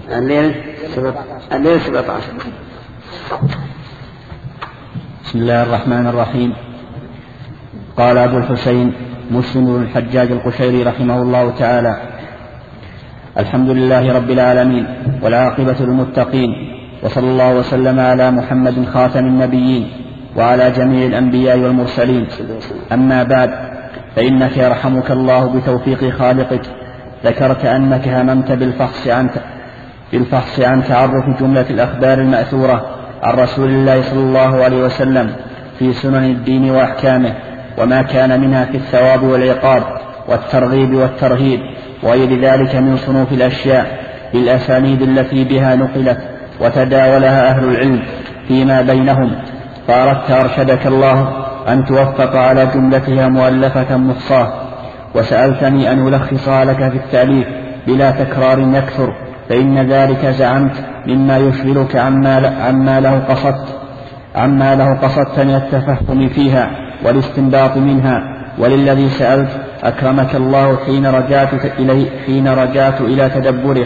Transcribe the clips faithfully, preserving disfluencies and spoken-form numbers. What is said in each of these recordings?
الليل الليل سبعة عشر. بسم الله الرحمن الرحيم. قال أبو الحسين مسلم بن الحجاج القشيري رحمه الله تعالى: الحمد لله رب العالمين والعاقبة للمتقين، وصلى الله وسلم على محمد خاتم النبيين وعلى جميع الأنبياء والمرسلين. أما بعد، فإنك يرحمك الله بتوفيق خالقك ذكرت أنك هممت بالفحص عن بالفحص عن تعرف جملة الأخبار المأثورة عن رسول الله صلى الله عليه وسلم في سنن الدين وأحكامه، وما كان منها في الثواب والعقاب والترغيب والترهيب وغير ذلك من صنوف الأشياء بالأسانيد التي بها نقلت وتداولها أهل العلم فيما بينهم. فأردت أرشدك الله أن توفق على جملتها مؤلفة مخصاة، وسألتني أن ألخصها لك في التأليف بلا تكرار يكثر، فإن ذلك زعمت مما يشغلك عما, عما له قصدت عما له قصدت من التفهم فيها والاستنباط منها. وللذي سألت أكرمك الله حين رجعت إليه حين رجعت إلى تدبره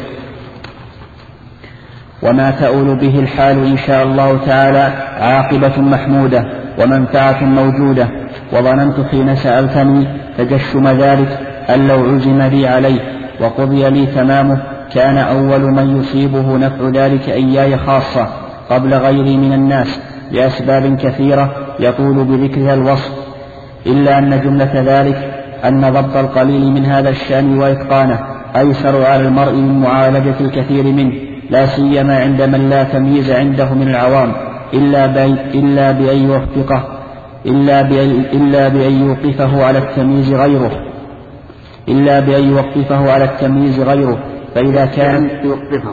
وما تؤول به الحال إن شاء الله تعالى عاقبة محمودة ومنفعة موجودة. وظننت حين سألتني تجشم ذلك أن لو عزم لي عليه وقضي لي تمامه كان أول من يصيبه نفع ذلك إياي خاصة قبل غيري من الناس لأسباب كثيرة يطول بذكرها الوصف، إلا أن جملة ذلك أن ضبط القليل من هذا الشأن وإتقانه أيسر على المرء من معالجة الكثير منه، لا سيما عند من لا تمييز عنده من العوام إلا إلا بأن يوفقه إلا إلا بأن يوقفه على التمييز غيره إلا بأن يوقفه على التمييز غيره فإذا كان يوقفه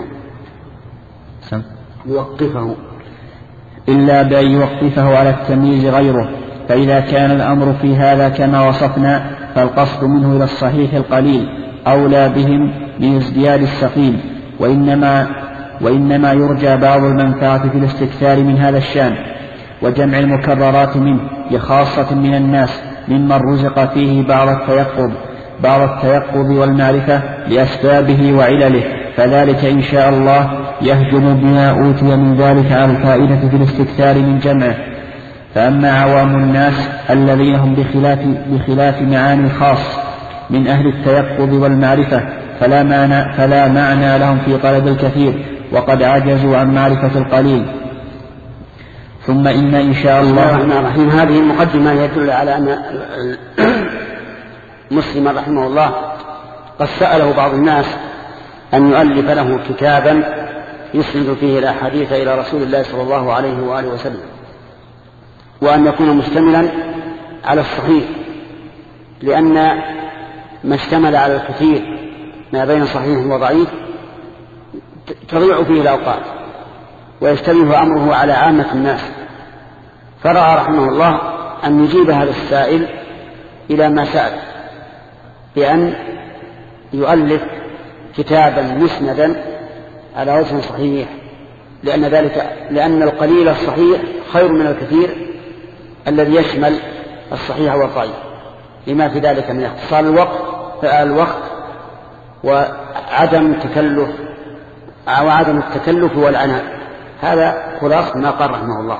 يوقفه إلا بأن يوقفه على التمييز غيره فإذا كان الأمر في هذا كما وصفنا فالقصد منه إلى الصحيح القليل أولى بهم من ازدياد السقيم، وإنما, وإنما يرجى بعض المنفعة في الاستكثار من هذا الشأن وجمع المكررات منه لخاصة من الناس ممن رزق فيه بعض التيقظ بعض التيقظ والمعرفة لأسبابه وعلله، فذلك إن شاء الله يهجم بما أوتي من ذلك على الفائدة في الاستكثار من جمعه. فأما عوام الناس الذين هم بخلاف, بخلاف معاني خاص من أهل التيقظ والمعرفة فلا معنى, فلا معنى لهم في طلب الكثير وقد عجزوا عن معرفة القليل. ثم إن إن شاء الله الرحمن الرحيم. هذه المقدمة يدل على أن مسلم رحمه الله قد سأله بعض الناس أن يؤلف له كتابا يسند فيه الأحاديث إلى رسول الله صلى الله عليه وآله وسلم، وأن يكون مشتملا على الصحيح، لأن ما اشتمل على الكثير ما بين صحيح وضعيف تضيع فيه الأوقات ويشتبه أمره على عامة الناس. فرأى رحمه الله أن يجيب هذا السائل إلى ما سأل بأن يؤلف كتابا مسندا على وجه صحيح، لأن ذلك لأن القليل الصحيح خير من الكثير الذي يشمل الصحيح والضعيف، لما في ذلك من اختصار الوقت الوقت وعدم التكلف وعدم التكلف والعناء. هذا خلاص ما قال رحمه الله.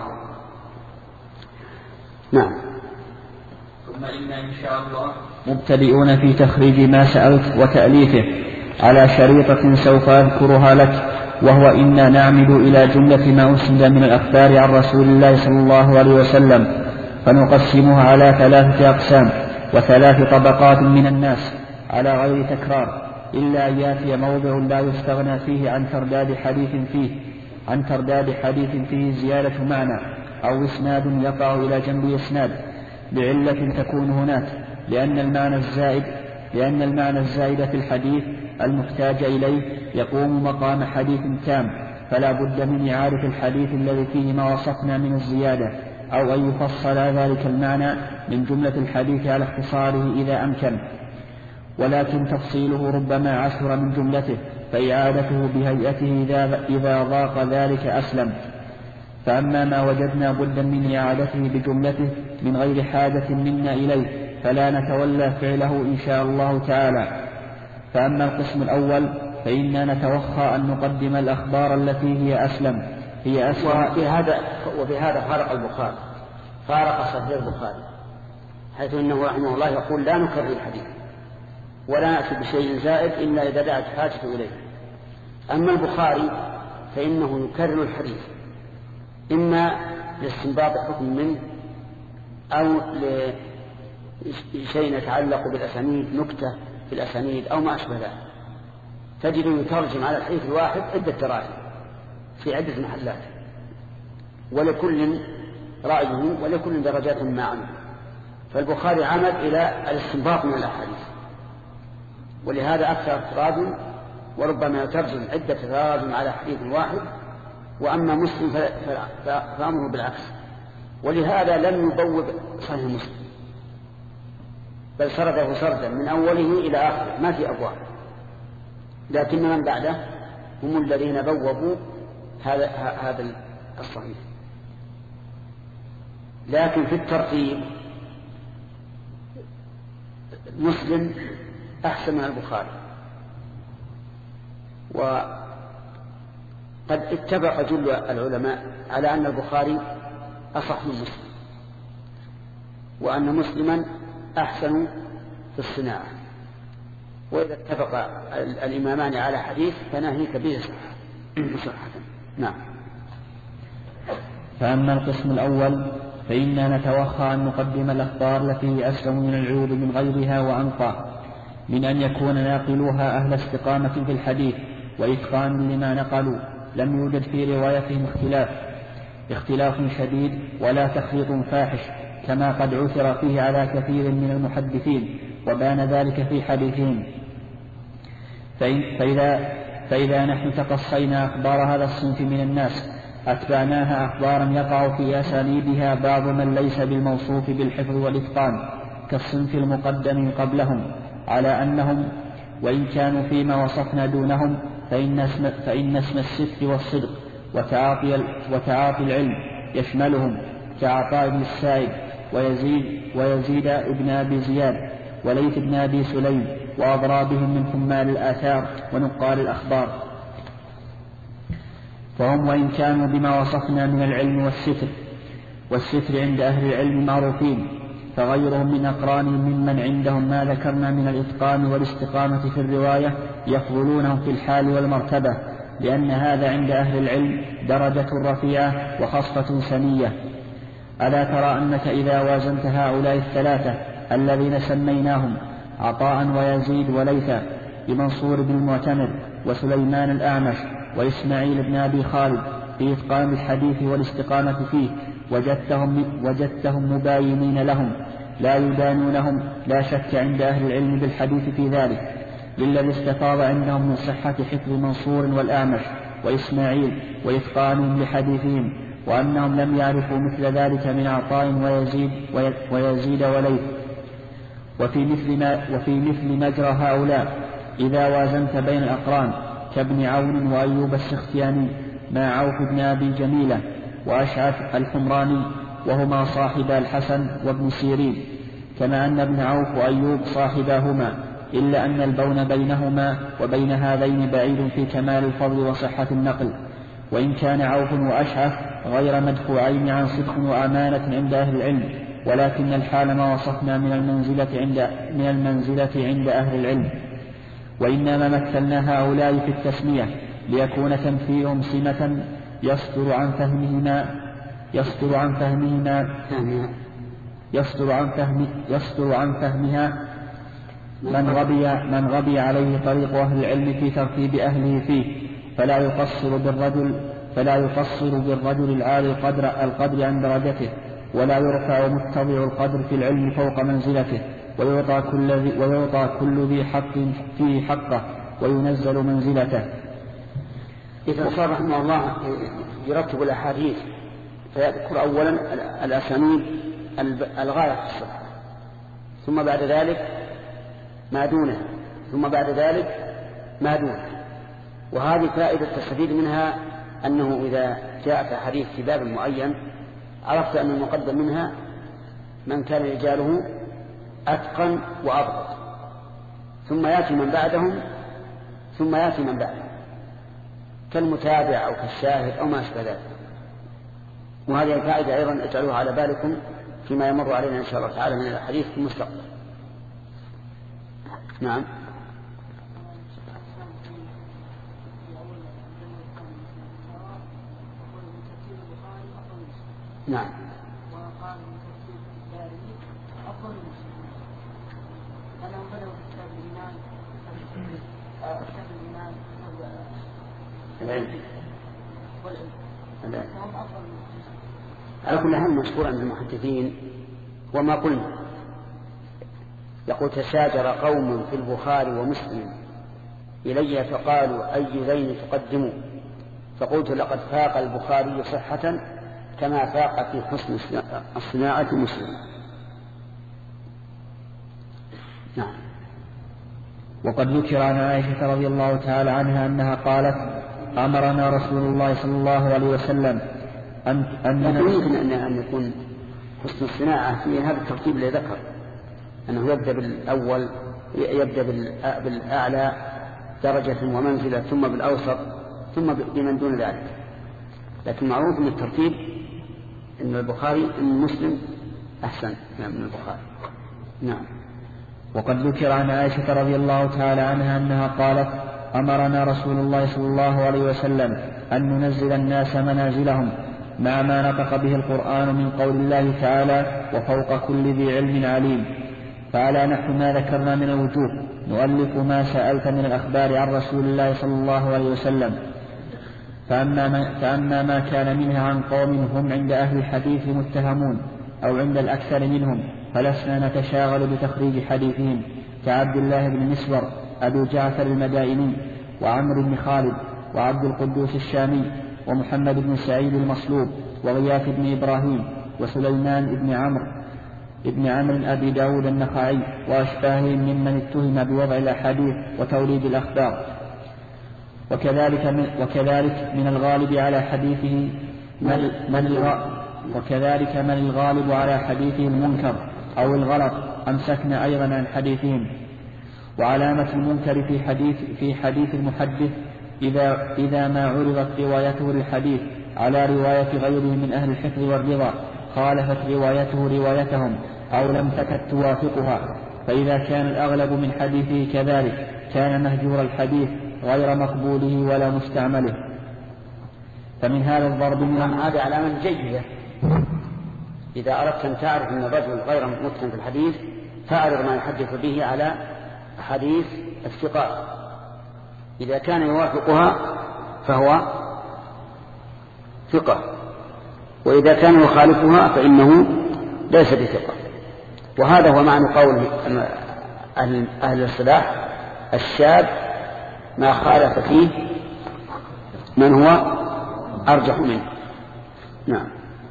نعم. ثم إن إن شاء الله مبتدئون في تخريج ما سألت وتأليفه على شريطة سوف أذكرها لك، وهو إنا نعمد إلى جملة ما أسند من الأخبار عن رسول الله صلى الله عليه وسلم فنقسمها على ثلاثة أقسام وثلاث طبقات من الناس على غير تكرار، إلا أن يأتي موضع لا يستغنى فيه عن ترداد حديث فيه عن ترداد حديث فيه زيادة معنى أو إسناد يقع إلى جنب إسناد بعلة تكون هناك، لأن المعنى الزائد لأن المعنى الزائد في الحديث المحتاج إليه يقوم مقام حديث تام، فلا بد من إعادة الحديث الذي فيه ما وصفنا من الزيادة، أو أن يفصل ذلك المعنى من جملة الحديث على اختصاره إذا أمكن، ولكن تفصيله ربما عسر من جملته فإعادته بهيئته إذا ضاق ذلك أسلم. فأما ما وجدنا بدا من إعادته بجملته من غير حاجة منا إليه فلا نتولى فعله إن شاء الله تعالى. فأما القسم الأول فإننا نتوخى أن نقدم الأخبار التي هي أسلم هي أسلم وبهذا, وبهذا فارق البخاري فارق صحيح البخاري، حيث إنه رحمه الله يقول لا نكرر الحديث ولا نأتي بشيء زائد إلا إذا دعت حاجة إليه. أما البخاري فإنه يكرر الحديث إما لاستنباط حكم منه أو لشيء يتعلق بالأسانيد، نكتة في الأسانيد أو ما أشبه ذلك، تجد يترجم على الحديث الواحد عدة تراجم في عدة محلات، ولكل رأيه ولكل درجات ما عمل. فالبخاري عمد إلى الاستنباط من الأحاديث، ولهذا أكثر تراجم، وربما يترجم عدة تراجم على حديث واحد. وأما مسلم فأمره بالعكس، ولهذا لم يبوب صحيح مسلم بل سرده سردا من أوله إلى آخره ما في أبواب، لكن من بعده هم الذين بوبوا هذا هذا الصحيح. لكن في الترتيب مسلم أحسن من البخاري، وقد اتفق جل العلماء على أن البخاري أصح من مسلم، وأن مسلما أحسن في الصناعة. وإذا اتفق الإمامان على حديث فناهيك به صحة. نعم. فأما القسم الأول فإننا نتوخى أن نقدم الأخبار التي هي أسلم من العيوب من غيرها وأنقى، من أن يكون ناقلوها أهل استقامة في الحديث وإتقان لما نقلوا، لم يوجد في روايتهم اختلاف اختلاف شديد ولا تخليط فاحش كما قد عثر فيه على كثير من المحدثين، وبان ذلك في حديثهم. فإذا, فإذا نحن تقصينا أخبار هذا الصنف من الناس أتبعناها أخبارا يقع في أسانيدها بعض من ليس بالموصوف بالحفظ والإتقان كالصنف المقدم قبلهم، على أنهم وإن كانوا فيما وصفنا دونهم فإن اسم, فإن اسم الصدق والصدق وتعاطي, وتعاطي العلم يشملهم كعطاء بن السائب ويزيد, ويزيد ابن أبي زياد وليث بن أبي سليم وأضرابهم من حمال الآثار ونقال الأخبار. فهم وإن كانوا بما وصفنا من العلم والستر والستر عند أهل العلم معروفين، فغيرهم من أقرانهم ممن عندهم ما ذكرنا من الإتقان والاستقامة في الرواية يفضلونهم في الحال والمرتبة، لأن هذا عند أهل العلم درجة رفيعة وخصفة سنية. ألا ترى أنك إذا وازنت هؤلاء الثلاثة الذين سميناهم عطاء ويزيد وليثا بمنصور بن المعتمر وسليمان الأعمش وإسماعيل بن أبي خالد في إتقان الحديث والاستقامة فيه، وجدتهم, وجدتهم مباينين لهم لا يدانونهم لا شك عند أهل العلم بالحديث في ذلك، للذي استفاض عندهم من صحة حفظ منصور والأعمش وإسماعيل وإتقانهم لحديثهم، وأنهم لم يعرفوا مثل ذلك من عطاء ويزيد, ويزيد وليث. وفي مثل, ما وفي مثل مجرى هؤلاء إذا وازنت بين الأقران كابن عون وأيوب السختياني مع عوف بن أبي جميلة وأشعث الحمراني وهما صاحبا الحسن وابن سيرين، كما أن ابن عوف وأيوب صاحباهما، إلا أن البون بينهما وبين هذين بعيد في كمال الفضل وصحة النقل، وإن كان عوف وأشعث غير مدفوعين عن صدق وأمانة عند أهل العلم، ولكن الحال ما وصفنا من المنزلة عند, من المنزلة عند أهل العلم. وإنما مثلنا هؤلاء في التسمية ليكون تمثيلهم سمة يصدر عن فهمهما يصدر عن فهمهما يصدر عن فهم يصدر عن فهمها من غبي من غبي عليه طريق أهل العلم في ترتيب أهله فيه، فلا يقصر بالرجل فلا يقصر بالرجل العالي القدر القدر عن درجته، ولا يرفع متضع القدر في العلم فوق منزلته، ويعطى كل ذي ويعطى كل ذي حق فيه حقه وينزل منزلته. إذا صار رحمه الله يرتب الأحاديث فيذكر أولا الأسانيد الغاية في الصحة، ثم بعد ذلك ما دونه، ثم بعد ذلك ما دونه. وهذه فائدة تستفيد منها أنه إذا جاءك حديث في باب معين عرفت أن المقدم منها من كان رجاله أتقن وأضبط، ثم يأتي من بعدهم ثم يأتي من بعده كالمتابع أو كالشاهد أو ما أشبه ذلك. وهذه الفائدة أيضا اجعلوها على بالكم فيما يمر علينا إن شاء الله تعالى من الحديث في المستقبل. نعم. نعم. وقال من تفسير الدارمي أفضل المسلمين أنهم بدأوا في كتاب الإيمان كتاب الإيمان العلم والعلم فهم أفضل المسلمين. على كل حال مشهور عند المحدثين وما قلنا. يقول تشاجر قوم في البخاري ومسلم إلي فقالوا أي ذين تقدموا فقلت لقد فاق البخاري صحة كما فاق في حسن الصناعة مسلم. نعم. وقد ذكر عن عائشة رضي الله تعالى عنها أنها قالت أمرنا رسول الله صلى الله عليه وسلم أن أن يمكن أن يكون حسن الصناعة في هذا الترتيب الذي ذكر أنه يبدأ بالأول يبدأ بالأعلى درجة ومنزلة ثم بالأوسط ثم بمن دون ذلك. لكن معروف من الترتيب أن البخاري أن مسلم أحسن من البخاري. نعم. وقد ذكر عن عائشة رضي الله تعالى عنها أنها قالت أمرنا رسول الله صلى الله عليه وسلم أن ننزل الناس منازلهم مع ما نطق به القرآن من قول الله تعالى وفوق كل ذي علم عليم. فعلى نحو ما ذكرنا من الوجوه نؤلف ما سألت من الأخبار عن رسول الله صلى الله عليه وسلم. فأما ما, فأما ما كان منها عن قوم هم عند أهل الحديث متهمون أو عند الأكثر منهم فلسنا نتشاغل بتخريج حديثهم كعبد الله بن مسور أبي جعفر المدائني وعمر بن خالد وعبد القدوس الشامي ومحمد بن سعيد المصلوب وغياث بن إبراهيم وسليمان بن عمرو ابن عمرو أبي داود النخعي وأشباههم ممن اتهم بوضع الأحاديث وتوليد الأخبار. وكذلك من, وكذلك من الغالب على حديثه من, من الغ... وكذلك من الغالب على حديثه المنكر أو الغلط أمسكنا أيضا عن حديثهم. وعلامة المنكر في حديث في حديث المحدث إذا إذا ما عرضت روايته للحديث على رواية غيره من أهل الحفظ والرضا خالفت روايته روايتهم أو لم تكد توافقها. فإذا كان الأغلب من حديثه كذلك كان مهجور الحديث غير مقبوله ولا مستعمله. فمن هذا الضرب من هذه علامة جيدة. إذا أردت أن تعرف أن الرجل غير متقن في الحديث فاعرض ما يحدث به على حديث الثقات. إذا كان يوافقها فهو ثقة، وإذا كان يخالفها فإنه ليس بثقة. وهذا هو معنى قول أهل الصلاح الشاذ ما خالف فيه من هو أرجح منه. نعم.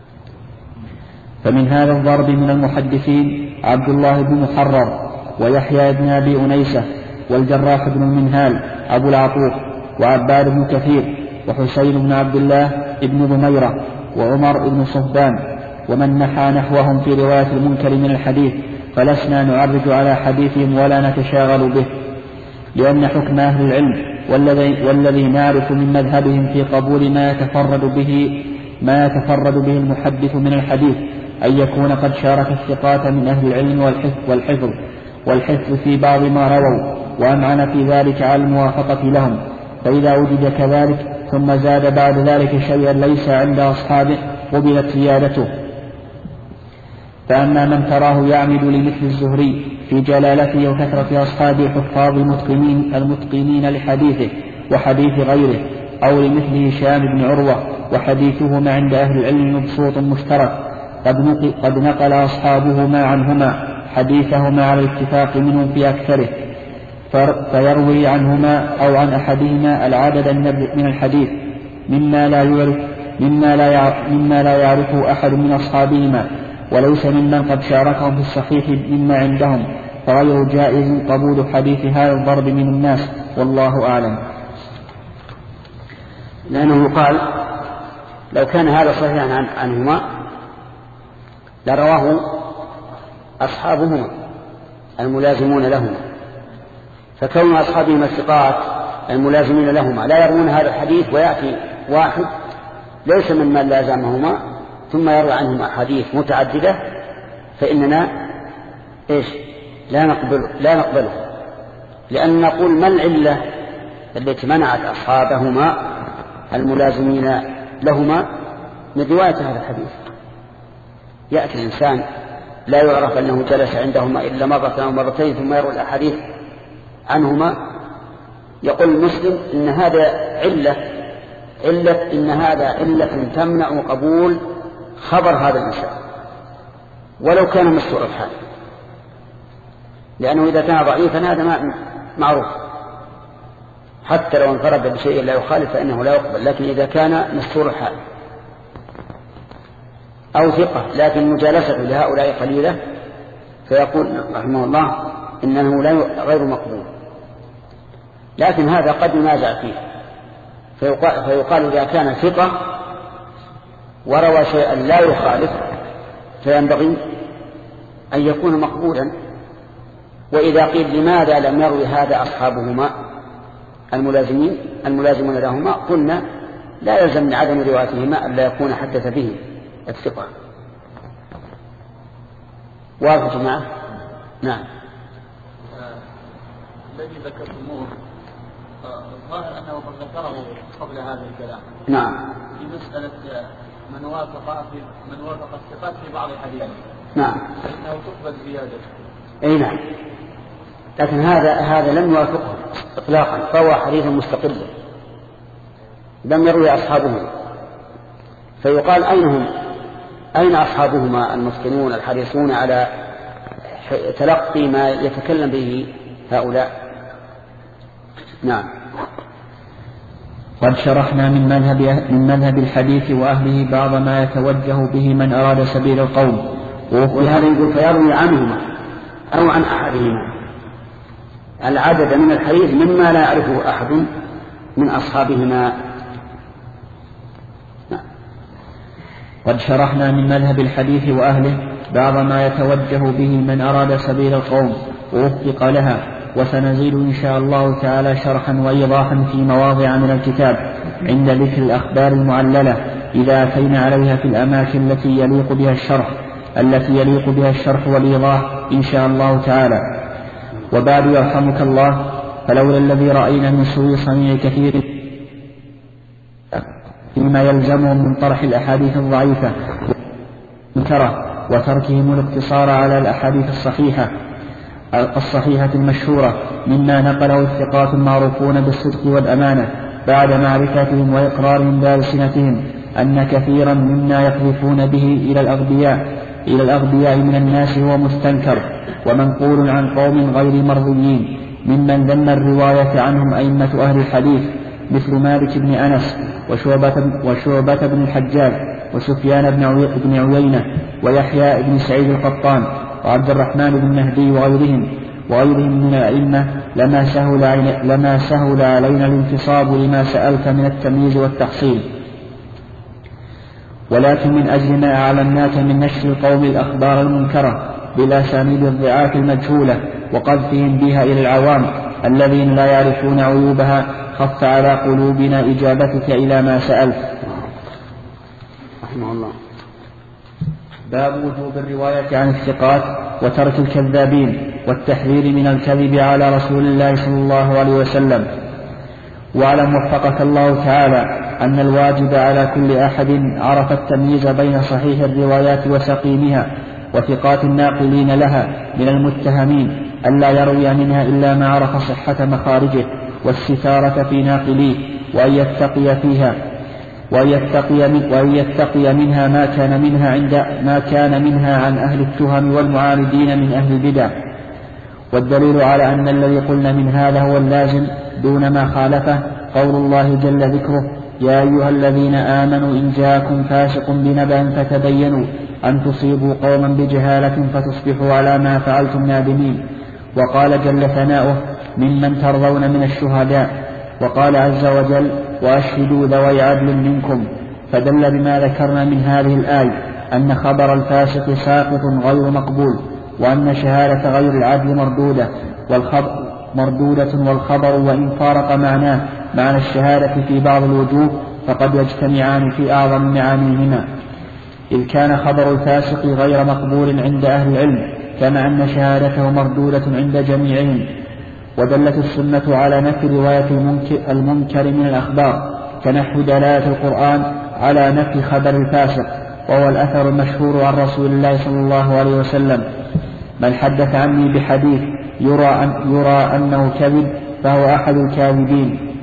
فمن هذا الضرب من المحدثين عبد الله بن محرر ويحيى بن أبي أنيسة والجراح بن المنهال أبو العطوف وعباد بن كثير وحسين بن عبد الله بن ضميرة وعمر بن صهبان ومن نحى نحوهم في رواية المنكر من الحديث فلسنا نعرج على حديثهم ولا نتشاغل به، لأن حكم أهل العلم والذي, والذي نعرف من مذهبهم في قبول ما يتفرد به ما يتفرد به المحدث من الحديث أن يكون قد شارك الثقات من أهل العلم والحفظ والحفظ في بعض ما رووا وأمعن في ذلك على الموافقة لهم. فإذا وجد كذلك ثم زاد بعد ذلك شيئا ليس عند أصحابه قبلت زيادته. فأما من تراه يعمد لمثل الزهري في جلالته وكثرة أصحابه حفاظ المتقنين, المتقنين لحديثه وحديث غيره، أو لمثل هشام بن عروة وحديثهما عند أهل العلم مبسوط مشترك قد نقل أصحابهما عنهما حديثهما على الاتفاق منهم في أكثره، فيروي عنهما أو عن أحدهما العدد من الحديث مما لا يعرف مما لا يعرف مما لا يعرفه أحد من أصحابهما وليس ممن قد شاركهم في الصحيح مما عندهم، فغير جائز قبول حديث هذا الضرب من الناس، والله أعلم. لأنه قال لو كان هذا صحيحا عن عنهما لرواه أصحابهما الملازمون لهما، فكون أصحابهما الثقات الملازمين لهما لا يروون هذا الحديث ويأتي واحد ليس ممن لازمهما ثم يروي عنهما حديث متعددة فإننا إيش لا نقبله لا نقبله لأن نقول ما العلة التي منعت أصحابهما الملازمين لهما من رواية هذا الحديث. يأتي الإنسان لا يعرف أنه جلس عندهما إلا مرة أو مرتين ثم يروي الأحاديث عنهما، يقول المسلم إن هذا علة علة إن هذا علة تمنع قبول خبر هذا الإنسان ولو كان مستور الحال، لأنه إذا كان ضعيفا هذا معروف حتى لو انفرد بشيء لا يخالف فإنه لا يقبل، لكن إذا كان مستور الحال أو ثقة لكن مجالسة لهؤلاء قليلة فيقول رحمه الله إنه لا غير مقبول. لكن هذا قد ينازع فيه فيقال, فيقال إذا كان ثقة وروى شيئا لا يخالف فينبغي أن يكون مقبولا. وإذا قيل لماذا لم يروي هذا أصحابهما الملازمين الملازمون لهما قلنا لا يلزم من عدم روايتهما أن لا يكون حدث به الثقة. واضح جماعة؟ نعم. الذي ذكرتموه الظاهر أنه قد ذكره قبل هذا الكلام. نعم. في مسألة من وافق في من وافق الثقات في بعض الحديث. نعم. فإنه تقبل زيادة. أي نعم. لكن هذا هذا لم يوافقه إطلاقا فهو حديث مستقل لم يروي أصحابهما، فيقال أين هم؟ أين أصحابهما المتقنون الحريصون على تلقي ما يتكلم به هؤلاء؟ نعم. قد شرحنا من مذهب من مذهب الحديث وأهله بعض ما يتوجه به من أراد سبيل القوم، ولهذا يقول فيروي عنهما أو عن أحدهما العدد من الحديث مما لا يعرفه أحد من أصحابهما. قد شرحنا من مذهب الحديث وأهله بعض ما يتوجه به من أراد سبيل القوم ووفق لها، وسنزيد إن شاء الله تعالى شرحا وإيضاحا في مواضع من الكتاب عند ذكر الأخبار المعللة إذا أتينا عليها في الأماكن التي يليق بها الشرح التي يليق بها الشرح والإيضاح إن شاء الله تعالى. وبعد يرحمك الله، فلولا الذي رأينا من سوء صنيع كثير فيما يلزمهم من طرح الأحاديث الضعيفة والمنكرة وتركهم الاقتصار على الأحاديث الصحيحة الصحيحة المشهورة مما نقله الثقات المعروفون بالصدق والأمانة بعد معرفتهم وإقرارهم بألسنتهم أن كثيرا مما يقذفون به إلى الأغبياء إلى الأغبياء من الناس هو مستنكر ومنقول عن قوم غير مرضيين ممن ذم الرواية عنهم أئمة أهل الحديث مثل مالك بن أنس وشعبة, وشعبة بن الحجاج وسفيان بن عيينة ويحيى بن سعيد القطان وعبد الرحمن بن مهدي وغيرهم وغيرهم من الأئمة لما سهل, لما سهل علينا الانتصاب لما سألت من التمييز والتحصيل. ولكن من أجل ما أعلمناك من نشر القوم الأخبار المنكرة بالأسانيد الضعاف المجهولة وقذفهم بها إلى العوام الذين لا يعرفون عيوبها خف على قلوبنا إجابتك إلى ما سألت. رحمه الله. باب وجوب الرواية عن الثقات وترك الكذابين والتحذير من الكذب على رسول الله صلى الله عليه وسلم. واعلم وفقك الله تعالى أن الواجب على كل أحد عرف التمييز بين صحيح الروايات وسقيمها وثقات الناقلين لها من المتهمين ألا يروي منها إلا ما عرف صحة مخارجه والستارة في ناقليه وأن يتقي فيها وأن يتقي, من وأن يتقي منها ما كان منها عند ما كان منها عن أهل التهم والمعاندين من أهل البدع. والدليل على أن الذي قلنا من هذا هو اللازم دون ما خالفه قول الله جل ذكره يا أيها الذين آمنوا إن جاءكم فاسق بنبأ فتبينوا أن تصيبوا قوما بجهالة فتصبحوا على ما فعلتم نادمين. وقال جل ثناؤه ممن ترضون من الشهداء. وقال عز وجل وأشهدوا ذوي عدل منكم. فدل بما ذكرنا من هذه الآية أن خبر الفاسق ساقط غير مقبول وأن شهادة غير العدل مردودة والخبر, مردودة، والخبر وإن فارق معناه معنى الشهادة في بعض الوجوه فقد يجتمعان في أعظم معانيهما، إذ كان خبر الفاسق غير مقبول عند أهل العلم، كما أن شهادته مردودة عند جميعهم. ودلت السنة على نفي رواية المنكر, المنكر من الأخبار، كنحو دلالة القرآن على نفي خبر الفاسق، وهو الأثر المشهور عن رسول الله صلى الله عليه وسلم: من حدث عني بحديث يرى, أن يرى أنه كذب فهو أحد الكاذبين.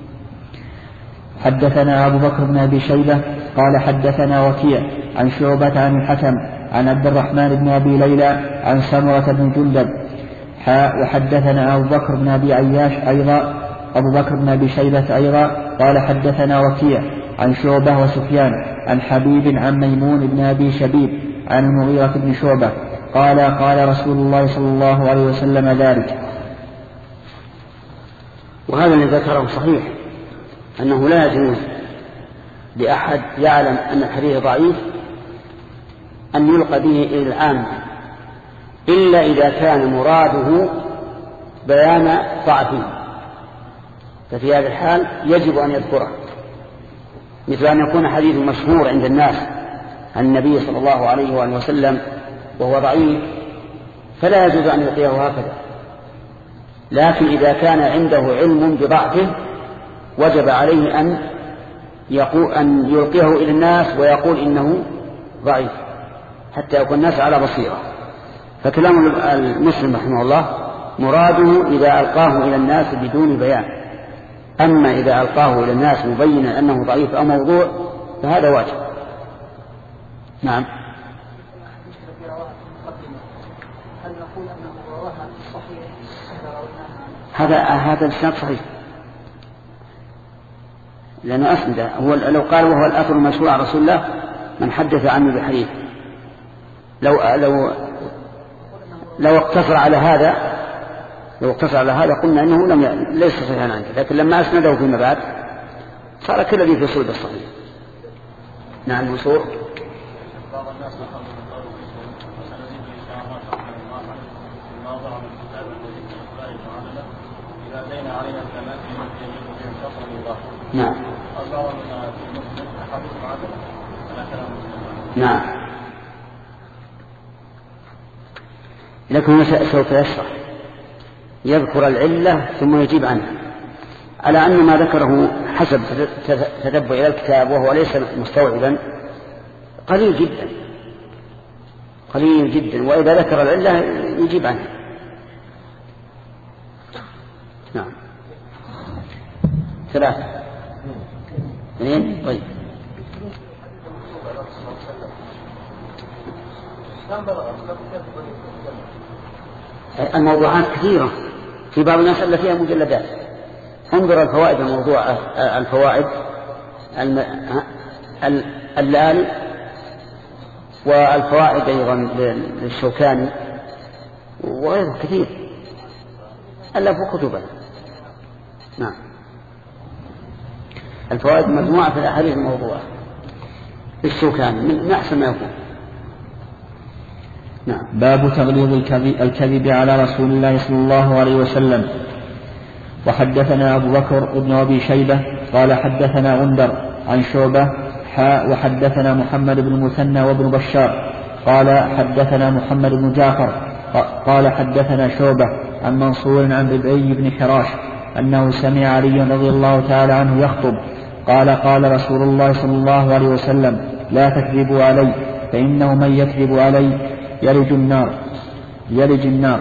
حدثنا أبو بكر بن أبي شيبة قال حدثنا وكيع عن شعبة عن الحكم عن عبد الرحمن بن أبي ليلى عن سمرة بن جندب حاء. وحدثنا أبو بكر بن أبي عياش أيضا أبو بكر بن أبي شيبة أيضا قال حدثنا وكيع عن شعبة وسفيان عن حبيب عن ميمون بن أبي شبيب عن المغيرة بن شعبة قال قال رسول الله صلى الله عليه وسلم ذلك. وهذا الذي ذكره صحيح، أنه لا يجوز لأحد يعلم أن الحديث ضعيف أن يلقى به إلى العام إلا إذا كان مراده بيان ضعفه، ففي هذا الحال يجب أن يذكره، مثل أن يكون حديث مشهور عند الناس عن النبي صلى الله عليه وآله وسلم وهو ضعيف فلا يجوز أن يلقيه هكذا. لكن إذا كان عنده علم بضعفه وجب عليه أن يقول أن يلقيه إلى الناس ويقول إنه ضعيف حتى يكون الناس على بصيرة. فكلام المسلم رحمه الله مراده إذا ألقاه إلى الناس بدون بيان، أما إذا ألقاه إلى الناس مبينا أنه ضعيف أو موضوع فهذا واجب. نعم. هذا هذا الإسناد صحيح لأنه أسند، هو لو قال وهو الأثر المشروع عن رسول الله من حدث عنه بحديث، لو لو لو اقتصر على هذا لو اقتصر على هذا قلنا إنه لم ي... ليس صحيحا عنه، لكن لما أسنده فيما بعد صار كل الذي في صلب الصحيح. نعم. وصور بعض الناس نقل من قول وسنزيد الإشارات رحمه الله ما ظهر من كتاب الذي من أخبار تعالى إذا أتينا علينا الثلاثة يجب في انتصر الله. نعم. أظهر من في المسلم أحاديث معدلة على كلام المسلم. نعم. لكن سوف يشرح يذكر العلة ثم يجيب عنها، على أن ما ذكره حسب تتبع إلى الكتاب وهو ليس مستوعبا قليل جدا قليل جدا وإذا ذكر العلة يجيب عنها. نعم. ثلاثة اثنين. طيب. الموضوعات كثيرة، في بعض الناس اللي فيها مجلدات. انظر الفوائد الموضوع الفوائد اللالي والفوائد أيضا للشوكاني وغيره كثير ألفوا كتبا. نعم. الفوائد مجموعة في الأحاديث الموضوعة للشوكاني من أحسن ما يكون. نعم. باب تغليظ الكذب على رسول الله صلى الله عليه وسلم. وحدثنا أبو بكر بن أبي شيبة قال حدثنا غندر عن شعبة حاء. وحدثنا محمد بن المثنى وابن بشار قال حدثنا محمد بن جعفر قال حدثنا شعبة عن منصور عن ربعي بن حراش أنه سمع علي رضي الله تعالى عنه يخطب قال قال رسول الله صلى الله عليه وسلم لا تكذبوا علي فإنه من يكذب علي يلج النار يلج النار.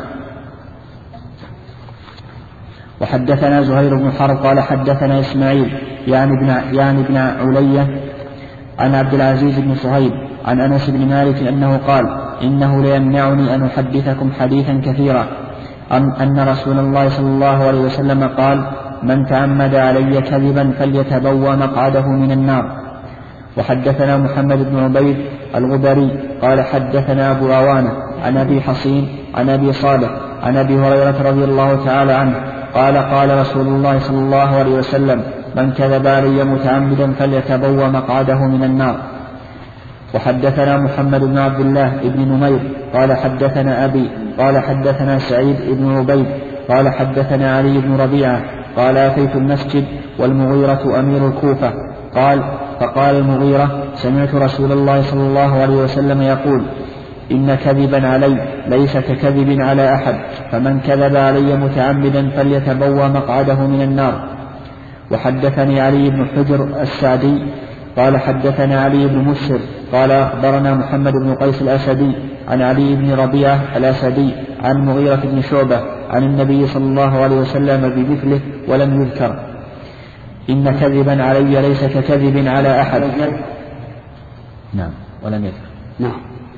وحدثنا زهير بن حرب قال حدثنا إسماعيل يعني ابن يعني ابن علية عن عبد العزيز بن صهيب عن أنس بن مالك أنه قال إنه ليمنعني أن أحدثكم حديثا كثيرا أن, أن رسول الله صلى الله عليه وسلم قال من تعمد علي كذبا فليتبوأ مقعده من النار. وحدثنا محمد بن عبيد الغبري قال حدثنا أبو عوانة عن أبي حصين عن أبي صالح عن أبي هريرة رضي الله تعالى عنه قال قال رسول الله صلى الله عليه وسلم من كذب علي متعمدا فليتبوأ مقعده من النار. وحدثنا محمد بن عبد الله بن نمير قال حدثنا أبي قال حدثنا سعيد بن عبيد قال حدثنا علي بن ربيعة قال أتيت المسجد والمغيرة أمير الكوفة قال فقال المغيرة سمعت رسول الله صلى الله عليه وسلم يقول إن كذبا علي ليس ككذب على أحد فمن كذب علي متعمدا فليتبوى مقعده من النار. وحدثني علي بن حجر السعدي قال حدثنا علي بن مسهر قال أخبرنا محمد بن قيس الأسدي عن علي بن ربيعة الأسدي عن مغيرة بن شعبة عن النبي صلى الله عليه وسلم بمثله ولم يذكر إن كذبا علي ليس ككذب على أحد. نعم ولم يذكر. نعم.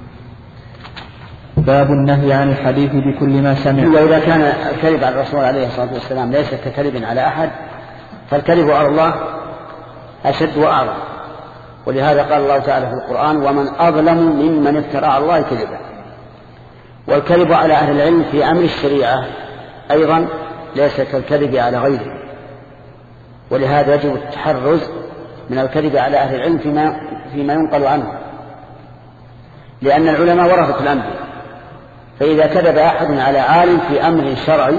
باب النهي عن الحديث بكل ما سمع. وإذا كان الكذب على الرسول عليه الصلاة والسلام ليس ككذب على أحد فالكذب على الله أشد وأعظم، ولهذا قال الله تعالى في القرآن ومن أظلم ممن افترى على الله كذبا. والكذب على أهل العلم في أمر الشريعة أيضا ليس كالكذب على غيره، ولهذا يجب التحرز من الكذب على أهل العلم فيما, فيما ينقل عنه، لأن العلماء ورثة الأنبياء، فإذا كذب أحد على عالم في أمر شرعي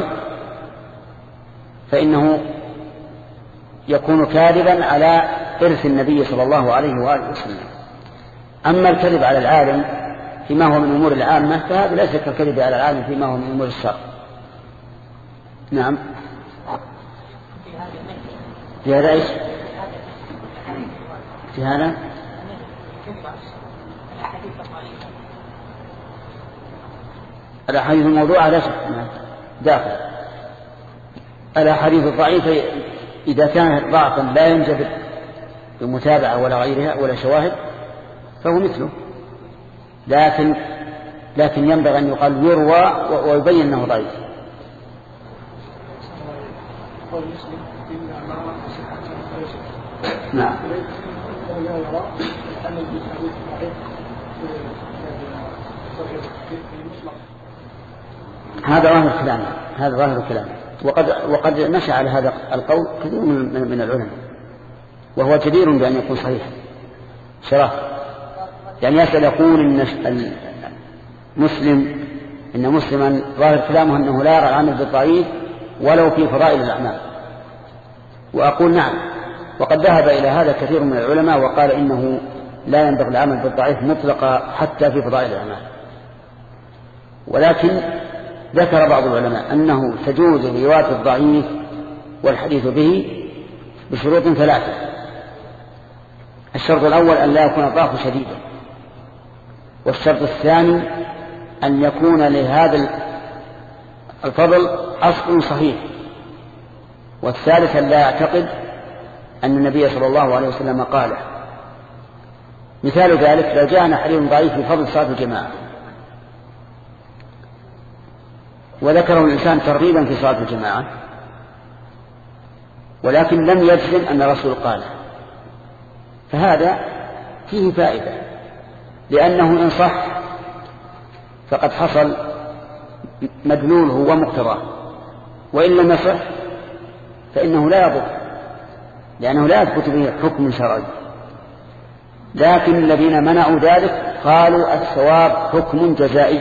فإنه يكون كاذبا على إرث النبي صلى الله عليه وآله وسلم. أما الكذب على العالم فيما هو من أمور العامة فهذا ليس كالكذب على العالم فيما هو من أمور الشرع. نعم. في هذا إيش؟ في هذا الأحاديث الموضوعة لا شك داخل. الأحاديث الضعيفة إذا كانت ضعفا لا ينجبر بمتابعة ولا غيرها ولا شواهد فهو مثله، لكن لكن ينبغي أن يقال يروى ويبين أنه ضعيف. نعم. هذا ظاهر كلامه هذا ظاهر كلامه وقد وقد نشأ على هذا القول كثير من, من العلماء، وهو جدير بأن يكون صحيحا شرف. يعني يسأل يقول إن مسلم إن مسلما ظاهر كلامه أنه لا يرى العمل بالضعيف ولو في فضائل الأعمال، وأقول نعم، وقد ذهب إلى هذا كثير من العلماء وقال إنه لا ينبغي العمل بالضعيف مطلقا حتى في فضائل الأعمال. ولكن ذكر بعض العلماء أنه تجوز رواية الضعيف والحديث به بشروط ثلاثة. الشرط الأول أن لا يكون الضعف شديدا، والشرط الثاني أن يكون لهذا الفضل أصل صحيح، والثالث أن لا يعتقد أن النبي صلى الله عليه وسلم قاله. مثال ذلك لو جاءنا حديث ضعيف بفضل صلاة الجماعة وذكره الإنسان ترغيبا في صلاة الجماعة ولكن لم يجزم أن الرسول قاله، فهذا فيه فائدة، لأنه إن صح فقد حصل مدلوله ومقتضاه، وإن لم يصح فإنه لا يضر، لأنه لا يثبت به حكم شرعي. لكن الذين منعوا ذلك قالوا الثواب حكم جزائي،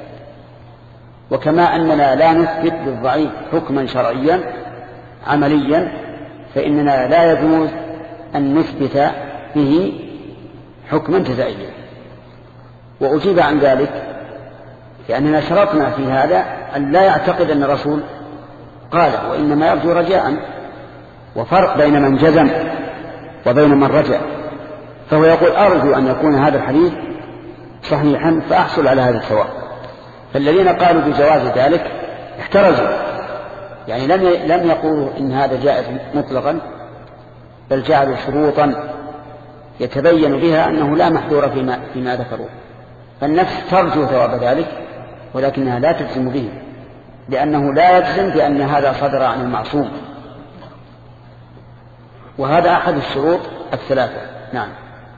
وكما أننا لا نثبت بالضعيف حكما شرعيا عمليا فإننا لا يجوز أن نثبت به حكما جزائيا. وأجيب عن ذلك لأننا شرطنا في هذا أن لا يعتقد أن الرسول قال، وإنما يرجو رجاء، وفرق بين من جزم وبين من رجع. فهو يقول أرجو أن يكون هذا الحديث صحيحا فأحصل على هذا الثواب. فالذين قالوا بجواز ذلك احترزوا، يعني لم لم يقولوا إن هذا جائز مطلقا، بل جعلوا شروطا يتبين بها أنه لا محذور فيما, فيما ذكروا. فالنفس ترجو ثواب ذلك ولكنها لا تجزم به، لأنه لا يجزم بأن هذا صدر عن المعصوم، وهذا أحد الشروط الثلاثة. نعم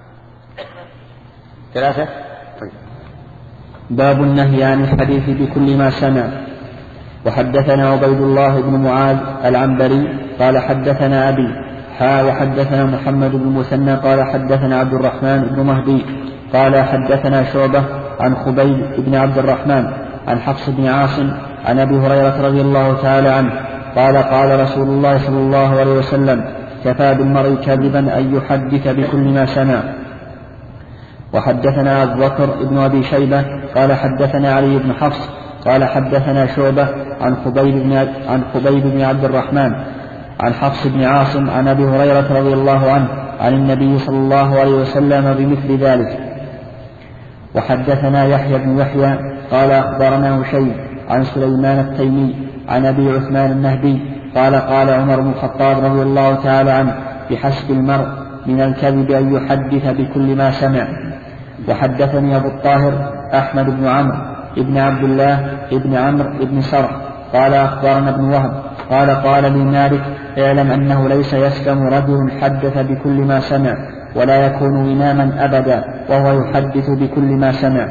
ثلاثة. طيب. باب النهي عن الحديث بكل ما سمع. وحدثنا عبيد الله بن معاذ العنبري قال حدثنا أبي حا وحدثنا محمد بن مثنى قال حدثنا عبد الرحمن بن مهدي قال حدثنا شعبة عن خبيب بن عبد الرحمن عن حفص بن عاصم عن أبي هريرة رضي الله تعالى عنه قال قال رسول الله صلى الله عليه وسلم كفى بالمرء كذبا أن يحدث بكل ما سمع. وحدثنا أبو بكر بن أبي شيبة قال حدثنا علي بن حفص قال حدثنا شعبة عن خبيب بن, عن خبيب بن عبد الرحمن عن حفص بن عاصم عن أبي هريرة رضي الله عنه عن النبي صلى الله عليه وسلم بمثل ذلك. وحدثنا يحيى بن يحيى قال أخبرنا هشيم عن سليمان التيمي عن أبي عثمان النهدي قال قال عمر بن الخطاب رضي الله تعالى عنه بحسب المرء من الكذب أن يحدث بكل ما سمع. وحدثني أبو الطاهر أحمد بن عمرو ابن عبد الله ابن عمرو ابن سرح قال أخبرنا ابن وهب قال قال لي مالك اعلم أنه ليس يسلم رجل حدث بكل ما سمع ولا يكون إماما أبدا وهو يحدث بكل ما سمع.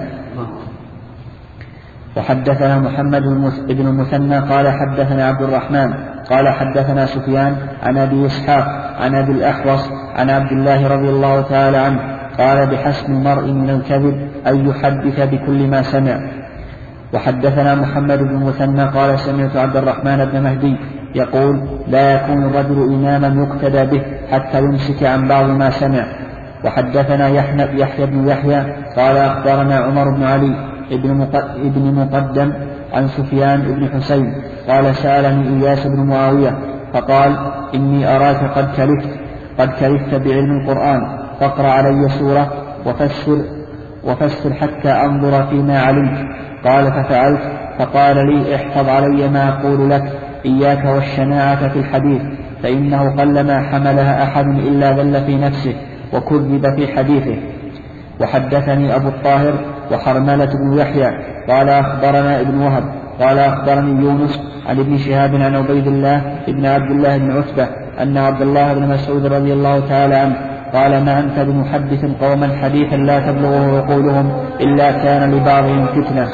وحدثنا محمد بن المثنى قال حدثنا عبد الرحمن قال حدثنا سفيان عن أبي إسحاق عن أبي الأحوص عن عبد الله رضي الله تعالى عنه قال بحسب المرء من الكذب أن يحدث بكل ما سمع. وحدثنا محمد بن المثنى قال سمعت عبد الرحمن بن مهدي يقول لا يكون الرجل إماما يقتدى به حتى يمسك عن بعض ما سمع. وحدثنا يحيى بن يحيى قال أخبرنا عمر بن علي ابن مقدم عن سفيان بن حسين قال سألني إياس بن معاوية فقال إني أراك قد كلفت قد كلفت بعلم القرآن فاقرأ علي سورة وفسر, وفسر حتى أنظر فيما علمت. قال ففعلت فقال لي احفظ علي ما أقول لك إياك والشناعة في الحديث فإنه قلما حملها أحد إلا ذل في نفسه وكذب في حديثه. وحدثني أبو الطاهر وحرملة بن يحيى قال أخبرنا ابن وهب قال أخبرني يونس عن ابن شهاب عن عبيد الله ابن عبد الله بن عتبة أن عبد الله بن مسعود رضي الله تعالى عنه قال ما أنت بمحدث قوما حديثا لا تبلغه عقولهم إلا كان لبعضهم فتنة.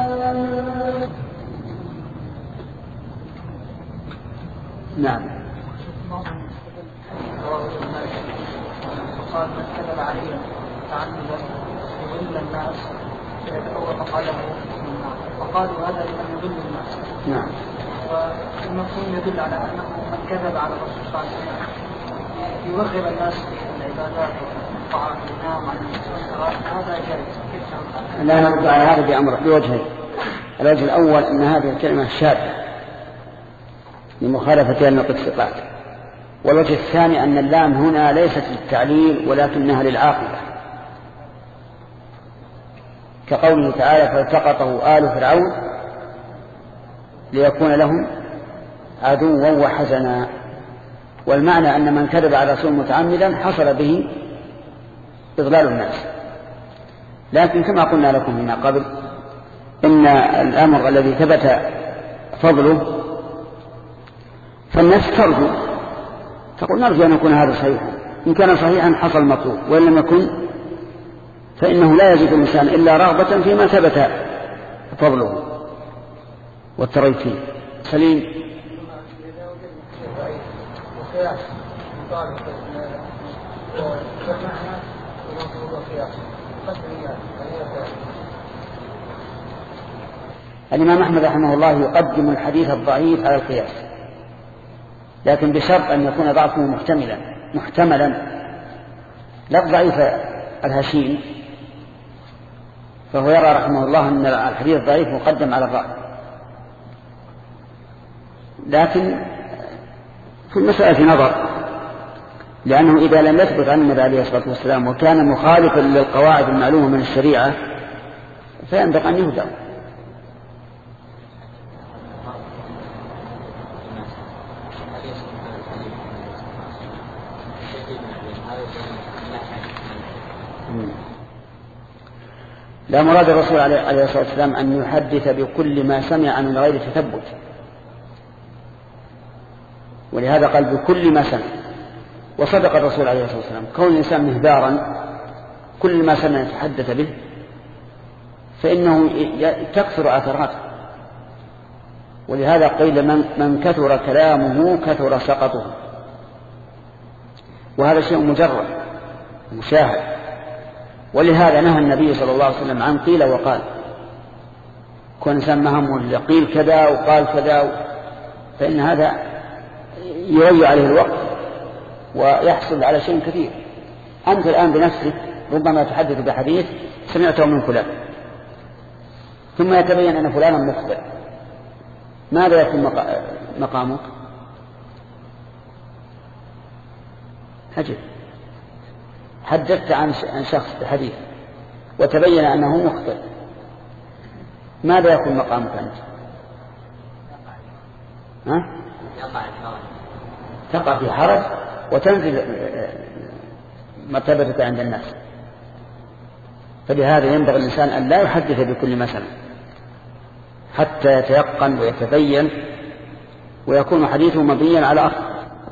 نعم. قال من كذب عليهم تعمدا يضل الناس فيتفوق قدمه في النار وقالوا هذا لمن يضل الناس. نعم. والمفهوم يدل على انه من كذب على الرسول صلى الله عليه وسلم يرغب الناس في العبادات والطاعات والنعم عن المنكرات هذا جائز. لا نرد على هذا بأمر بوجهين. الوجه الأول أن هذه الكلمة شاذة لمخالفتها النطق الثقات. والوجه الثاني أن اللام هنا ليست للتعليل ولكنها للعاقبة كقوله تعالى فالتقطه آل فرعون ليكون لهم عدوا وحزنا. والمعنى أن من كذب على رسول متعمدا حصل به إضلال الناس. لكن كما قلنا لكم هنا قبل إن الأمر الذي ثبت فضله فالناس ترجو تقول نرجو أن يكون هذا صحيحا. إن كان صحيحا حصل المطلوب وإن لم يكن فإنه لا يزيد الإنسان إلا رغبة فيما ثبت فضله والتريث فيه. سليم. الإمام أحمد رحمه الله يقدم الحديث الضعيف على القياس لكن بشرط أن يكون ضعفه محتملا محتملا لا ضعيف الهشيم فهو يرى رحمه الله أن الحديث الضعيف مقدم على الضعف. لكن في المسألة نظر لأنه إذا لم يثبت عن النبي عليه الصلاة والسلام وكان مخالفا للقواعد المعلومة من الشريعة فينبغي أن يهدى. لا مراد الرسول عليه الصلاة والسلام أن يحدث بكل ما سمع من غير تثبت ولهذا قال بكل ما سمع. وصدق الرسول عليه الصلاة والسلام كون الإنسان مهدارا كل ما سمع يتحدث به فإنه تكثر أثراته. ولهذا قيل من, من كثر كلامه كثر سقطه وهذا شيء مجرد مشاهد. ولهذا نهى النبي صلى الله عليه وسلم عن قيل وقال كون إنسان مهم اللي قيل كذا وقال كذا، فإن هذا يضيع عليه الوقت ويحصل على شيء كثير. أنت الآن بنفسك ربما تحدث بحديث سمعته من فلان ثم يتبين أن فلانا مخطئ، ماذا يكون مقامك؟ حجر. حدثت عن شخص بحديث وتبين أنه مخطئ، ماذا يكون مقامك أنت؟ ها؟ تقع في حرج وتنزل مرتبتك عند الناس. فلهذا ينبغي الإنسان أن لا يحدث بكل ما سمع حتى يتيقن ويتبين ويكون حديثه مبنيا على أصل.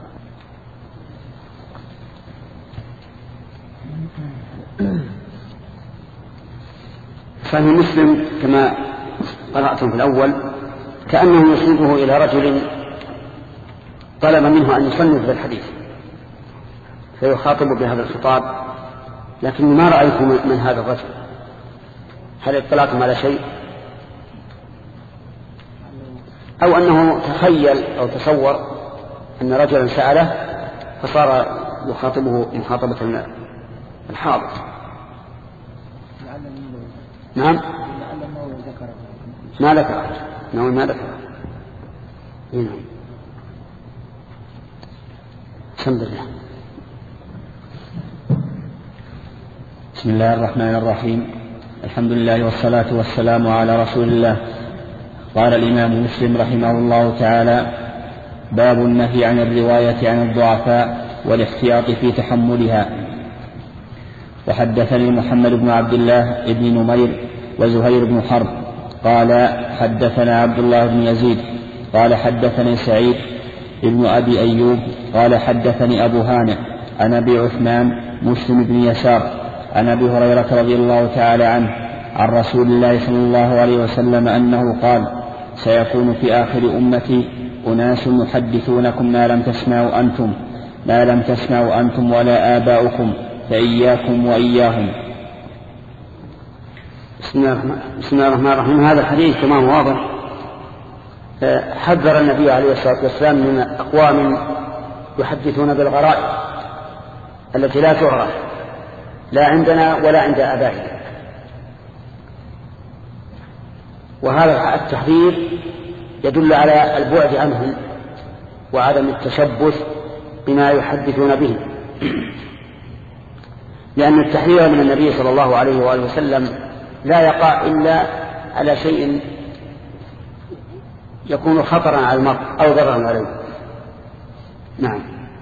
صحيح مسلم كما قرأتم في الأول كأنه يسنده إلى رجل طلب منه أن يصنف بالحديث فيخاطب بهذا الخطاب، لكن ما رأيت من هذا الرجل. هل اطلعتم على شيء أو أنه تخيل أو تصور أن رجلا سأله فصار يخاطبه مخاطبة الحاضر؟ نعم ما ذكر نعم ما ذكر نعم. الحمد لله. بسم الله الرحمن الرحيم. الحمد لله والصلاة والسلام على رسول الله. قال الإمام مسلم رحمه الله تعالى: باب النهي عن الرواية عن الضعفاء والاحتياط في تحملها. وحدثني محمد بن عبد الله بن نمير وزهير بن حرب قال حدثنا عبد الله بن يزيد قال حدثني سعيد ابن أبي أيوب قال حدثني أبو هانئ عن أبي عثمان مسلم بن يسار عن أبي هريرة رضي الله تعالى عنه عن رسول الله صلى الله عليه وسلم أنه قال: سيكون في آخر أمتي أناس يحدثونكم ما لم تسمعوا أنتم ما لم تسمعوا أنتم ولا آباؤكم فإياكم وإياهم. بسم الله الرحمن الرحيم. هذا الحديث كما هو واضح حذر النبي عليه الصلاة والسلام من أقوام يحدثون بالغرائب التي لا تعرف لا عندنا ولا عند آبائنا، وهذا التحذير يدل على البعد عنهم وعدم التشبث بما يحدثون به، لأن التحذير من النبي صلى الله عليه وآله وسلم لا يقع إلا على شيء يكون خطرا على المرء أو ضررا عليه. نعم.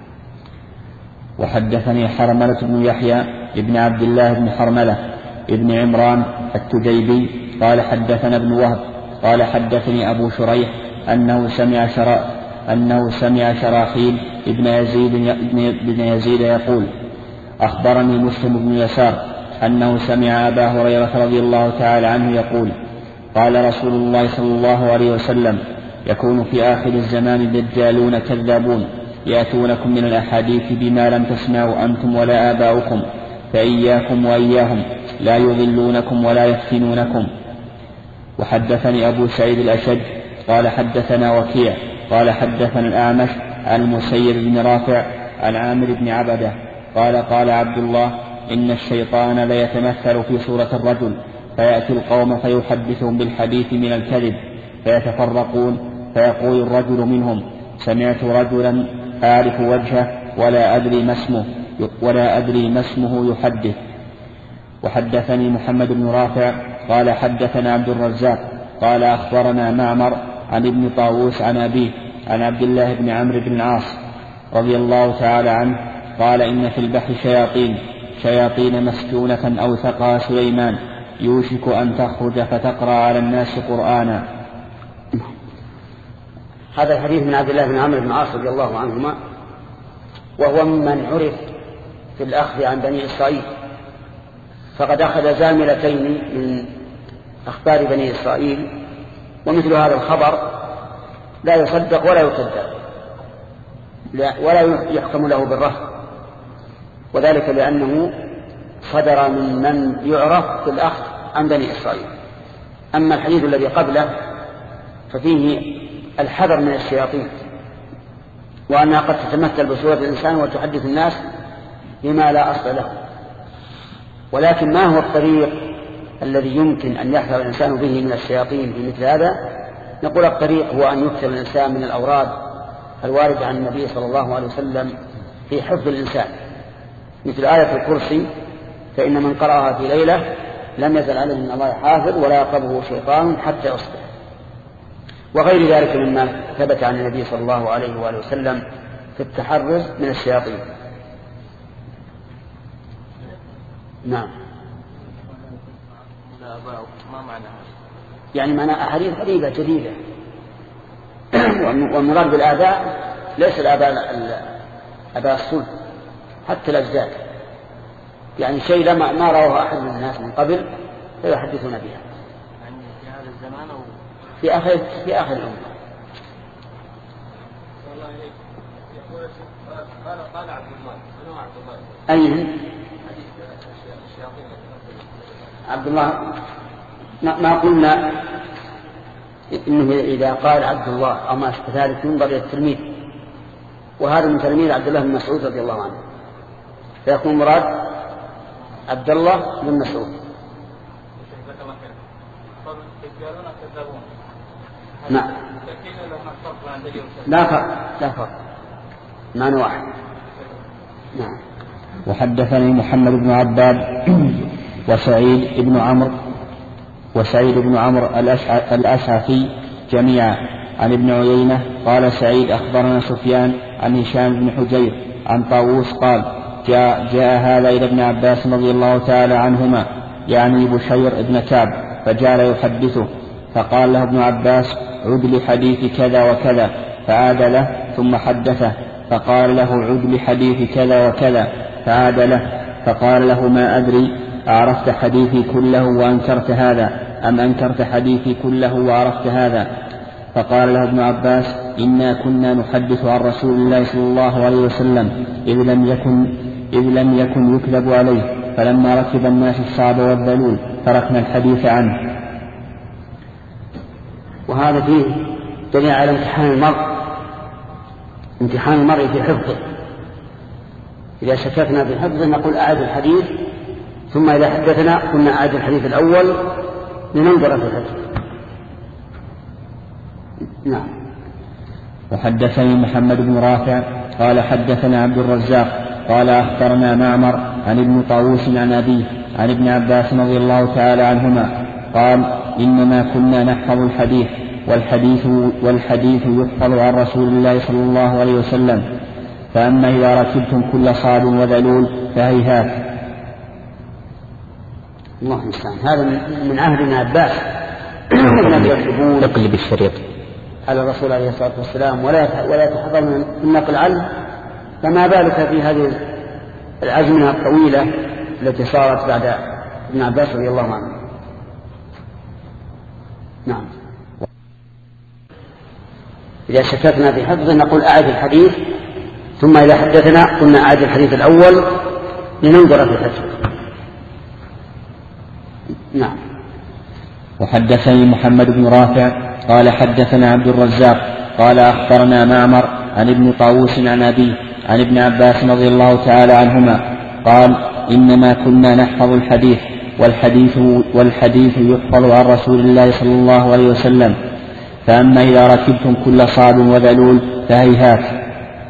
وحدثني حرملة بن يحيى ابن عبد الله بن حرملة ابن عمران التجيبي قال حدثنا ابن وهب قال حدثني أبو شريح أنه سمع شرا أنه سمع شراحيل ابن يزيد بن يزيد يقول: أخبرني مسلم بن يسار أنه سمع أبا هريرة رضي الله تعالى عنه يقول: قال رسول الله صلى الله عليه وسلم: يكون في آخر الزمان دجالون كذابون يأتونكم من الأحاديث بما لم تسمعوا أنتم ولا آباؤكم فإياكم وإياهم لا يضلونكم ولا يفتنونكم. وحدثني أبو سعيد الأشج قال حدثنا وكيع قال حدثنا الأعمش عن المسيب بن رافع عن عامر بن عبده قال: قال عبد الله: إن الشيطان ليتمثل في صورة الرجل فيأتي القوم فيحدثهم بالحديث من الكذب فيتفرقون فيقول الرجل منهم: سمعت رجلا أعرف وجهه ولا أدري ما اسمه ولا أدري ما اسمه يحدث. وحدثني محمد بن رافع قال حدثنا عبد الرزاق قال أخبرنا معمر عن ابن طاووس عن أبيه عن عبد الله بن عمرو بن العاص رضي الله تعالى عنه قال: إن في البحر شياطين شياطين مسجونة أوثقها سليمان يوشك أن تخرج فتقرأ على الناس قرآنا. هذا الحديث من عبد الله بن عمرو بن العاص رضي الله عنهما، وهو ممن عرف في الأخذ عن بني إسرائيل، فقد أخذ زاملتين من أخبار بني إسرائيل، ومثل هذا الخبر لا يصدق ولا يكذب ولا يحكم له بالرفض، وذلك لأنه صدر من من يعرف في الأخذ عن بني إسرائيل. أما الحديث الذي قبله ففيه الحذر من الشياطين، وأنها قد تتمثل بصورة الإنسان وتحدث الناس بما لا أصل له. ولكن ما هو الطريق الذي يمكن أن يحذر الإنسان به من الشياطين في مثل هذا؟ نقول الطريق هو أن يكثر الإنسان من الأوراد الواردة عن النبي صلى الله عليه وسلم في حفظ الإنسان، مثل آية الكرسي، فإن من قرأها في ليلة لم يزل عليه من الله حافظ ولا يقربه شيطان حتى يصبح، وغير ذلك مما ثبت عن النبي صلى الله عليه وآله وسلم في التحرز من الشياطين. نعم. يعني معنى أحاديث غريبة جديدة. والمراد بالآباء ليس الآباء الآباء الصلب، حتى الأجداد، يعني شيء لما ما رواه أحد من الناس من قبل فيحدثون بها. يعني في هذا الزمان أو في آخر في آخر الأمة. قال قال عبد الله منو عبد الله؟ أين؟ عبد الله ما, ما قلنا إنه إذا قال عبد الله أو ما أشبه ذلك ينظر إلى التلميذ، وهذا من تلميذ عبد الله بن مسعود رضي الله عنه، فيكون مراد عبد الله بن مسعود. نعم. لا فرق لا فرق معنى واحد. نعم. وحدثني محمد بن عباد وسعيد بن عمرو وسعيد بن عمرو الأشعثي جميعا عن ابن عيينة قال سعيد أخبرنا سفيان عن هشام بن حجير عن طاووس قال جاء, جاء هذا إلى ابن عباس رضي الله تعالى عنهما يعني بشير ابن كعب فجعل يحدثه، فقال له ابن عباس عد لحديث كذا وكذا، فعاد له ثم حدثه، فقال له عد لحديث كذا وكذا، فعاد له، فقال له ما أدري أعرفت حديثي كله وأنكرت هذا أم أنكرت حديثي كله وعرفت هذا؟ فقال له ابن عباس إنا كنا نحدث عن رسول الله صلى الله عليه وسلم إذ لم يكن, إذ لم يكن يكذب عليه، فلما ركب الناس الصعب والذلول تركنا الحديث عنه. وهذا فيه دليل على امتحان المرء امتحان المرء في حفظه. إذا شككنا في حفظه نقول أعد الحديث، ثم إذا حدثنا قلنا أعد الحديث الأول لننظر في الحديث. نعم. وحدثني محمد بن رافع قال حدثنا عبد الرزاق قال أخبرنا معمر عن ابن طاووس عن أبيه عن ابن عباس رضي الله تعالى عنهما قال إنما كنا نحفظ الحديث والحديث, والحديث يحفظ عن رسول الله صلى الله عليه وسلم، فأما إذا ركبتم كل صعب وذلول فهيهات. الله المستعان. هذا من عهد ابن عباس الذين يكتبون اقلب الشريط على الرسول عليه الصلاة والسلام ولا ولا يتحضر من النقل عنه، فما بالك في هذه الأزمنة الطويلة التي صارت بعد ابن عباس رضي الله عنه. نعم. إذا شككنا في حفظه نقول أعد الحديث، ثم إذا حدثنا قلنا أعد الحديث الأول لننظر في الحديث. نعم. وحدثني محمد بن رافع قال حدثنا عبد الرزاق قال أخبرنا معمر عن ابن طاووس عن أبيه عن ابن عباس رضي الله تعالى عنهما قال إنما كنا نحفظ الحديث والحديث, والحديث يحفظ عن رسول الله صلى الله عليه وسلم، فأما إذا ركبتم كل صعب وذلول فهيهات.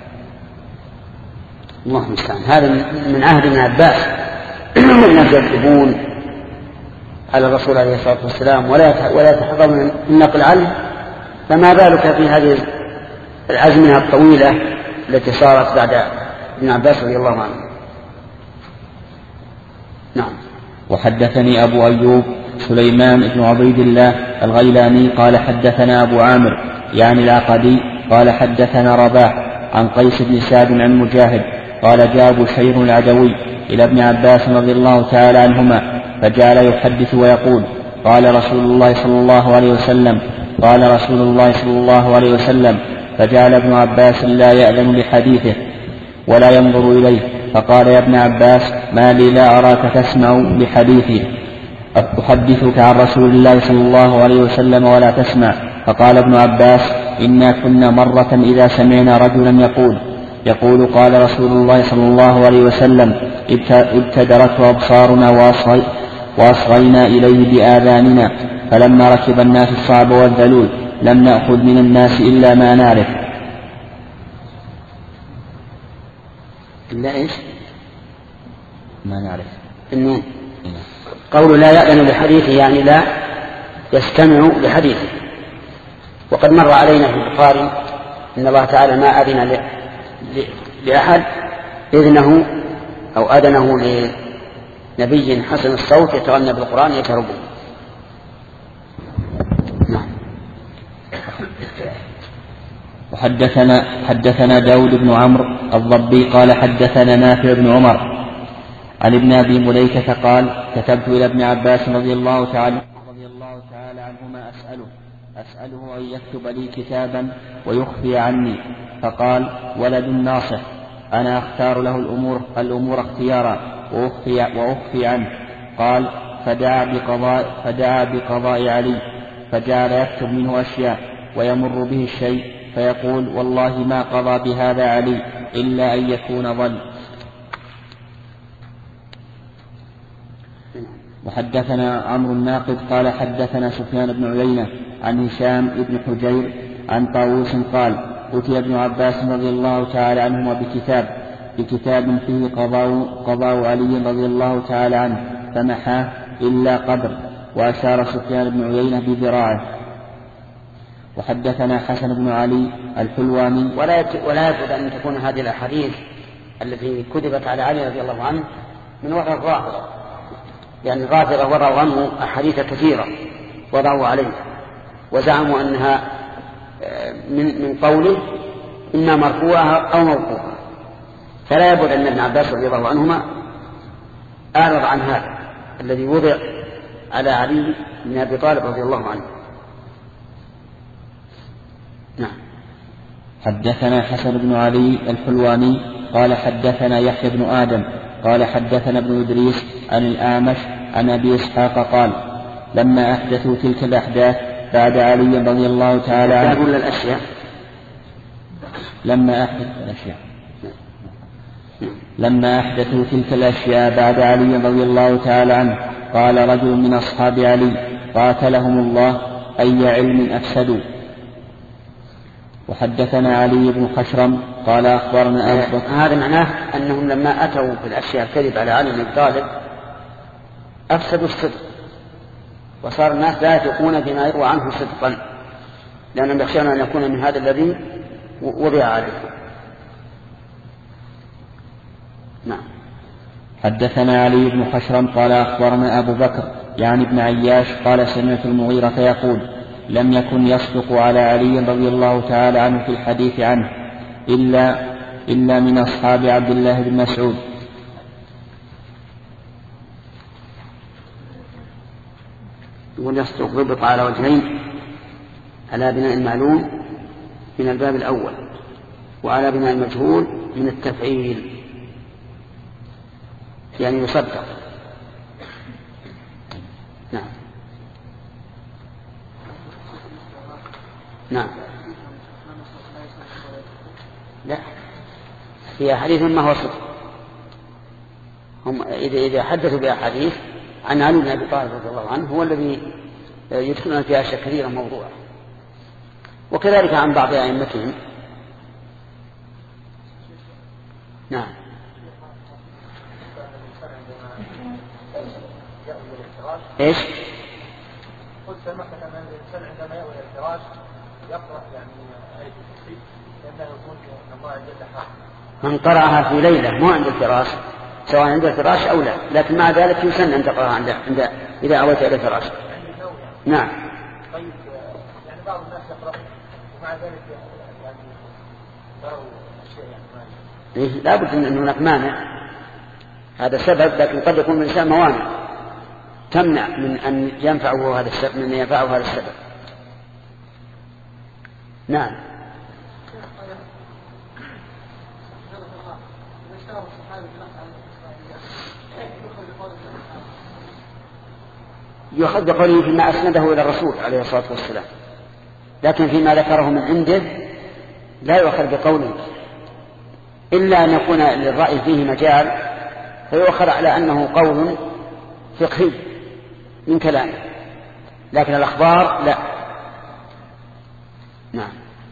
الله المستعان. هذا من عهد ابن عباس الناس يكتبون على الرسول عليه الصلاة والسلام ولا يتحضر من النقل عنه، فما بالك في هذه الأزمنة الطويلة التي صارت بعد ابن عباس رضي الله عنه. نعم. وحدثني أبو أيوب سليمان بن عبيد الله الغيلاني قال حدثنا أبو عامر يعني العقدي قال حدثنا رباح عن قيس بن سعد عن مجاهد قال جاء بشير العدوي إلى ابن عباس رضي الله تعالى عنهما فجعل يحدث ويقول قال رسول الله صلى الله عليه وسلم قال رسول الله صلى الله عليه وسلم، فجعل ابن عباس لا يأذن لحديثه ولا ينظر إليه، فقال يا ابن عباس ما لي لا أراك تسمع لحديثي؟ أحدثك عن رسول الله صلى الله عليه وسلم ولا تسمع. فقال ابن عباس: إنا كنا مرة إذا سمعنا رجلا يقول يقول قال رسول الله صلى الله عليه وسلم: ابتدرته أبصارنا وأصغينا إليه بآذاننا، فلما ركب الناس الصعب والذلول لم نأخذ من الناس إلا ما نعرف. إلا إيش؟ ما نعرف. النون. قول لا يأذن لحديثه يعني لا يستمع لحديثه. وقد مر علينا في البخاري إن الله تعالى ما أذن لأحد إذنه أو أذنه لنبي حسن الصوت يتغنى بالقرآن يتربه. نعم. وحدثنا حدثنا داود بن عمرو الضبي قال حدثنا نافع بن عمر عن ابن أبي مليكة قال: كتبت إلى ابن عباس رضي الله تعالى رضي الله تعالى عنهما أسأله أسأله أن يكتب لي كتابا ويخفي عني، فقال: ولد ناصح، أنا أختار له الأمور الأمور اختيارا وأخفي, وأخفي عنه. قال: فدعا بقضاء, فدعا بقضاء علي، فجعل يكتب منه أشياء ويمر به الشيء فيقول: والله ما قضى بهذا علي إلا أن يكون ضل. وحدثنا عمرو الناقد قال حدثنا سفيان بن عيينة عن هشام بن حجير عن طاووس قال: أتي ابن عباس رضي الله تعالى عنهما بكتاب بكتاب فيه قضاء, قضاء علي رضي الله تعالى عنه فمحاه إلا قبر، وأشار سفيان بن عيينة بذراعه. وحدثنا حسن بن علي الحلواني. ولا يجوز أن تكون هذه الأحاديث التي كتبت على علي رضي الله عنه من وضع الرافضة، يعني الرافضة وضعوا عنه أحاديث كثيرة وضعوا عليه وزعموا أنها من من قوله إما مرفوعها أو موقوفها، فلا يبعد أن ابن عباس رضي الله عنهما أعرض عن هذا الذي وضع على علي بن أبي طالب رضي الله عنه. نعم. حدثنا حسن بن علي الحلواني قال حدثنا يحيى بن آدم قال حدثنا ابن إدريس عن الأعمش عن أبي إسحاق قال: لما أحدثوا تلك الأحداث بعد علي رضي الله تعالى عنه الأشياء لما أحدث الأشياء لما أحدثوا تلك الأشياء بعد علي رضي الله تعالى عنه قال رجل من أصحاب علي: قاتلهم الله، أي علم أفسدوا. وحدثنا علي بن خشرم قال أخبرنا أبو بكر. هذا معناه أنهم لما أتوا بالأشياء الكذب على علي بن أبي طالب أفسدوا الصدق، وصار الناس لا يثقون بما يروى عنه صدقا، لأنهم يخشون أن يكون من هذا الذي وضع عليه. نعم. حدثنا علي بن خشرم قال أخبرنا أبو بكر يعني ابن عياش قال سمعت المغيرة يقول: لم يكن يصدق على علي رضي الله تعالى عنه في الحديث عنه إلا إلا من أصحاب عبد الله بن مسعود. يقول يصدق ضبط على وجهين: على بناء المعلوم من الباب الأول، وعلى بناء المجهول من التفعيل، يعني يصدق. نعم. نعم. لا، في أحاديث ما هو صدق. هم إذا إذا حدثوا بأحاديث عن علي بن أبي طالب رضي الله عنه هو الذي يدخلون فيها أشياء كثيرة موضوعة، وكذلك عن بعض أئمتهم. نعم. ايش؟ قلت سمحت أن الإنسان عندما يأوي الفراش يقرأ يعني آية الكرسي لأنه يكون الله جل وعلا. من قرأها في ليلة مو عند الفراش، سواء عند الفراش أو لا، لكن مع ذلك يسن أن تقرأها عند عند إذا أويت إلى الفراش. نعم. طيب يعني بعض الناس يقرأ ومع ذلك يعني يروا أشياء يعني مانع. لا بد أن هناك مانع، هذا سبب، لكن قد يكون من الإنسان موانع تمنع من أن ينفعه هذا السبب، من ينفعه هذا السبب. نعم. يؤخذ بقوله فيما أسنده إلى الرسول عليه الصلاة والسلام، لكن فيما ذكره من عنده لا يؤخذ بقوله، إلا أن يكون للرأي فيه مجال فيؤخذ على أنه قول فقهي من كلامه، لكن الأخبار لا. نعم.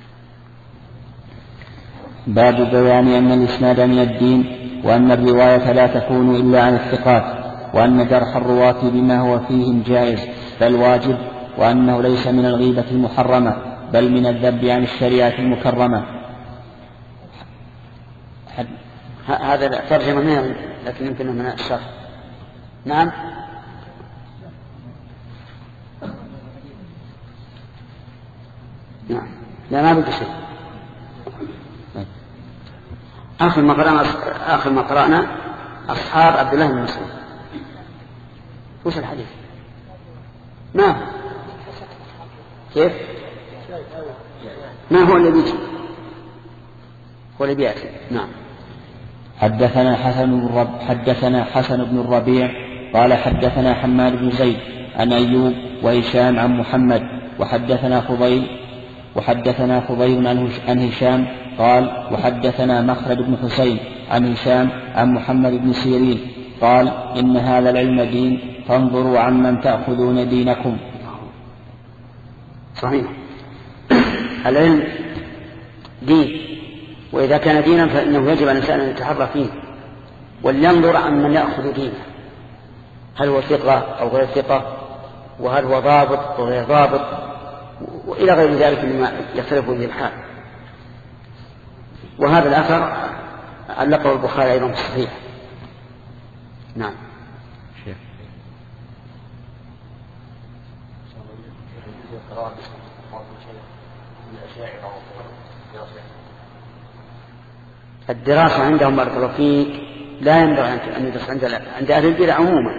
باب بيان أن الإسناد من الدين، وأن الرواية لا تكون إلا عن الثقات، وأن جرح الرواة بما هو فيهم جائز بل واجب، وأنه ليس من الغيبة المحرمة بل من الذب عن الشريعة المكرمة. هذا ترجمة منها لكن يمكنه من الشرح. نعم. نعم. لا ما بدي شيء. آخر ما قرأنا آخر ما قرأنا أصحاب عبد الله بن مسعود. وش الحديث؟ ما كيف؟ ما هو اللي بيجي؟ هو اللي بيأتي. نعم. حدثنا حسن بن رب حدثنا حسن بن الربيع قال حدثنا حماد بن زيد عن أيوب وهشام عن محمد وحدثنا فضيل وحدثنا فضيل عن هشام قال وحدثنا مخلد بن حسين عن هشام عن محمد بن سيرين قال إن هذا العلم دين فانظروا عمن تأخذون دينكم. صحيح. العلم دين، وإذا كان دينا فإنه يجب أن الإنسان أن يتحرى فيه ولينظر عمن يأخذ دينه، هل هو ثقة أو غير ثقة، وهل هو ضابط أو غير ضابط، وإلى غير ذلك مما يختلف به الحال. وهذا الأثر علقه البخاري أيضا في الصحيح. نعم. الدراسة عندهم بارك الله فيك لا ينبغي أن يدرس عند عند أهل البدع عموما،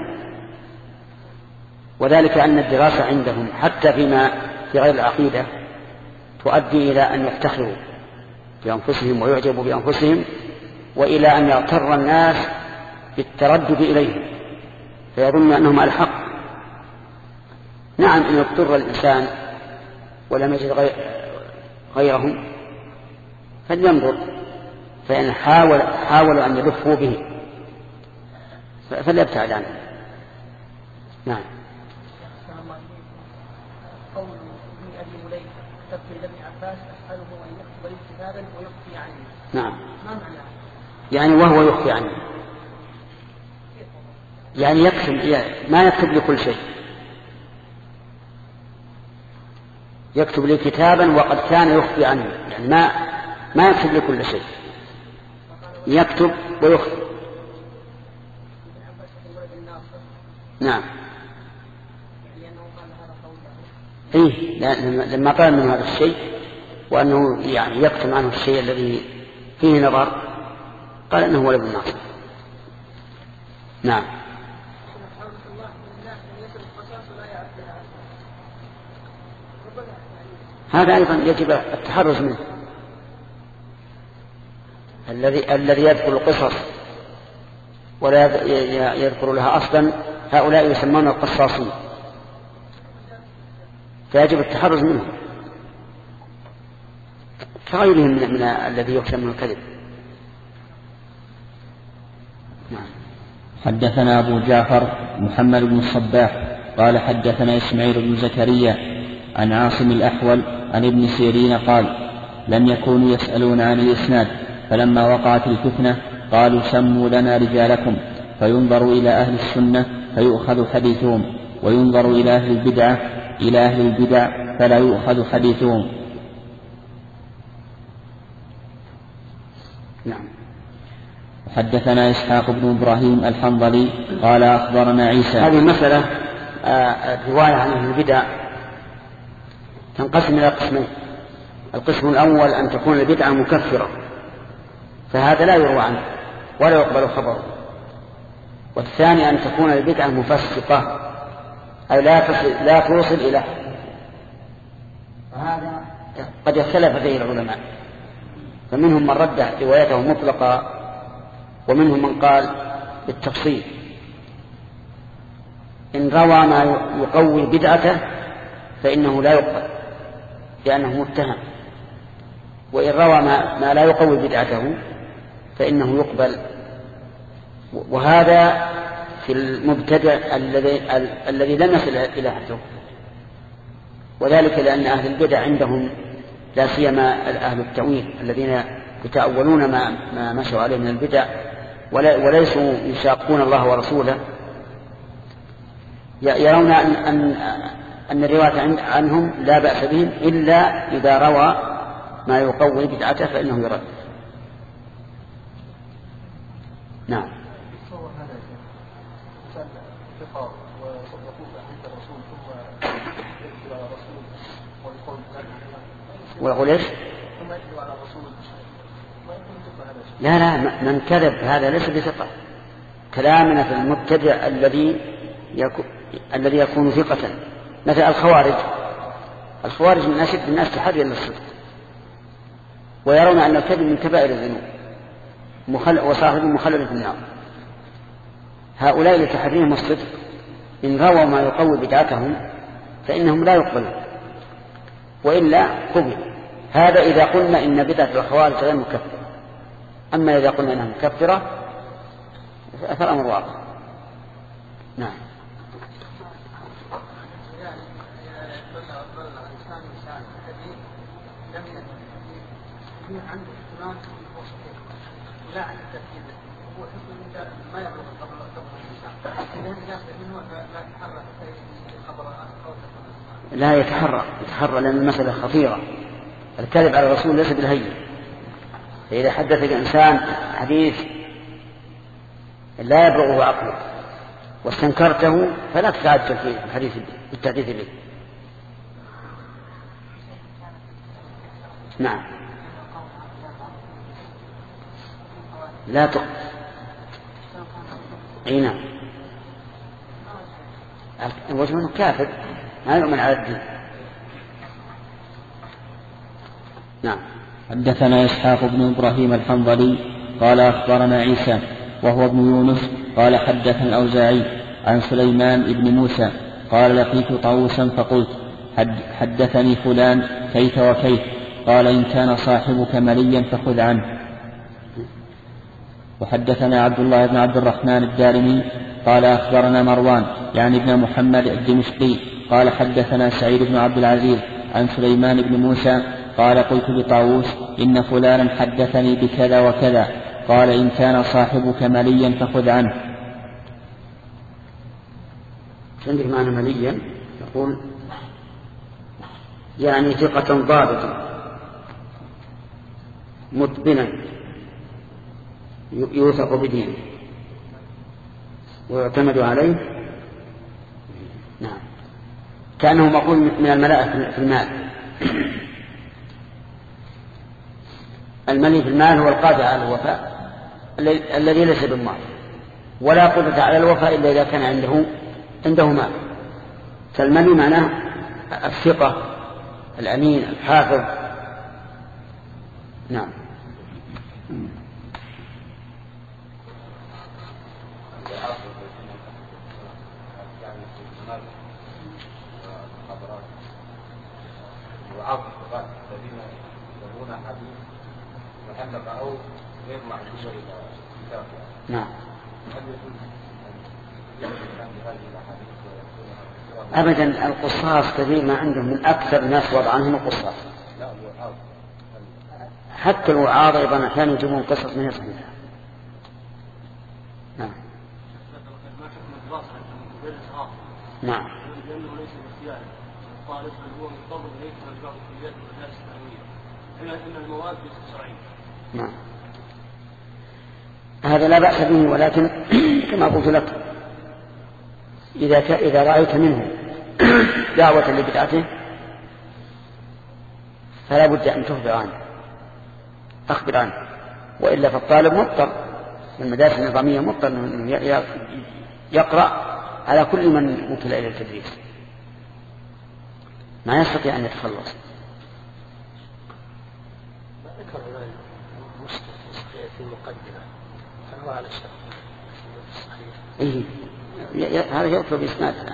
وذلك أن الدراسة عندهم حتى فيما في غير العقيدة تؤدي إلى أن يفتخروا بأنفسهم ويعجبوا بأنفسهم، وإلى أن يغتر الناس بالتردد إليهم فيظن أنهم على الحق. نعم، إن اضطر الإنسان ولم يجد غير غيرهم فلينظر، فإن حاول حاولوا أن يلفوا به فليبتعد عنه. نعم. قول ابن أبي مليكة كتبت إلى ابن عباس أسأله أن يكتب لي كتابا ويخفي عني. نعم. ما معنى؟ يعني وهو يخفي عني، يعني يكتب ما يكتب لي كل شيء، يكتب لي كتابا وقد كان يخفي عني، يعني ما ما يكتب لي كل شيء، يكتب ويخفي. نعم. إيه، لما قال من هذا الشيء وأنه يعني يكتم عنه الشيء الذي فيه نظر قال أنه ولد الناصر. نعم. هذا أيضا يجب التحرز منه. الذي الذي يذكر القصص ولا يذكر لها أصلا هؤلاء يسمون القصاصين، فيجب التحرز منه كغيرهم من, من الذي يخشى من الكذب. نعم. حدثنا أبو جعفر محمد بن الصباح قال حدثنا إسماعيل بن زكريا عن عاصم الأحول عن ابن سيرين قال لم يكونوا يسألون عن الإسناد، فلما وقعت الفتنة قالوا سموا لنا رجالكم، فينظر إلى أهل السنة فيؤخذ حديثهم، وينظر إلى أهل البدعة إلى أهل البدع فلا يؤخذ حديثهم. نعم. حدثنا إسحاق بن إبراهيم الحنظلي قال أخبرنا عيسى. هذه المسألة الرواية عن أهل البدع تنقسم إلى قسمين. القسم الأول أن تكون البدعة مكفرة، فهذا لا يروى عنه ولا يقبل خبره. والثاني أن تكون البدعة مفسقة، أي لا تصل, لا توصل إلى، فهذا قد اختلف فيه العلماء، فمنهم من رد روايته مطلقة ومنهم من قال بالتفصيل. إن روى ما يقوي بدعته فإنه لا يقبل لأنه متهم، وإن روى ما, ما لا يقوي بدعته فإنه يقبل. وهذا في المبتدع الذي الذي لم يصل إلى حده، وذلك لأن أهل البدع عندهم لا سيما أهل التأويل الذين يتأولون ما, ما مشوا عليه من البدع وليسوا يشاقون الله ورسوله، يرون أن, أن, أن الرواية عنهم لا بأس بهم إلا إذا روى ما يقوي بدعته فإنه يرد. نعم. ويقول ايش؟ لا لا، من كذب هذا ليس بثقة. كلامنا في المبتدع الذي يكون الذي يكون ثقة، مثل الخوارج. الخوارج من أشد الناس تحريا للصدق، ويرون أن الكذب من كبائر الذنوب وصاحب مخلد في النار. هؤلاء لتحريهم الصدق إن رووا ما يقوي بدعتهم فإنهم لا يقبلون، وإلا قبل. هذا إذا قلنا إن بدعة الخوارج غير مكفرة. أما إذا قلنا إنها مكفرة فالأمر واضح. نعم. لا يتحرى يتحرى لأن المسألة خطيرة. الكذب على الرسول ليس بالهين. فإذا حدث الإنسان حديث لا يبلغه عقله واستنكرته فلا تتعجل في الحديث بالتحديث به. نعم. لا تقبل. اي نعم. وجه منه كافر ما يؤمن على الدين. نعم. حدثنا إسحاق بن إبراهيم الحنظلي قال أخبرنا عيسى وهو ابن يونس قال حدثنا الأوزاعي عن سليمان بن موسى قال لقيت طاووسا فقلت حدثني فلان كيف وكيف، قال إن كان صاحبك مليا فخذ عنه. وحدثنا عبد الله بن عبد الرحمن الدارمي قال أخبرنا مروان يعني ابن محمد الدمشقي قال حدثنا سعيد بن عبد العزيز عن سليمان بن موسى قال قلت لطاووس إن فلانا حدثني بكذا وكذا، قال إن كان صاحبك مليا فخذ عنه. عندك معنى مليا يقول يعني ثقة ضابطة متبنا يوثق بدينه ويعتمد عليه. نعم. كأنه مقول من الملاءة في المال. الملي في المال هو القادر على الوفاء الذي ليس بالمال، ولا قدرة على الوفاء إلا إذا كان عنده عنده مال. فالملي معناه الثقة الأمين الحافظ. نعم. نعم. أبدا القصاص كثير ما عندهم، من أكثر الناس وضعهم القصاص. حتى الوعاظ أيضا أحيانا يجيبون قصص من يصحيحها. نعم. نعم. نعم. هذا لا بأس به، ولكن كما قلت لك إذا إذا رأيت منه دعوة لبدعته فلا بد أن تخبر عنه أخبر عنه، وإلا فالطالب مضطر في المدارس النظامية مضطر أنه يقرأ على كل من وكل إلى التدريس، ما يستطيع أن يتخلص. ذكر في المقدمة فهو على الشرط الصحيح. إيه هذا يذكر بإسناد الآن.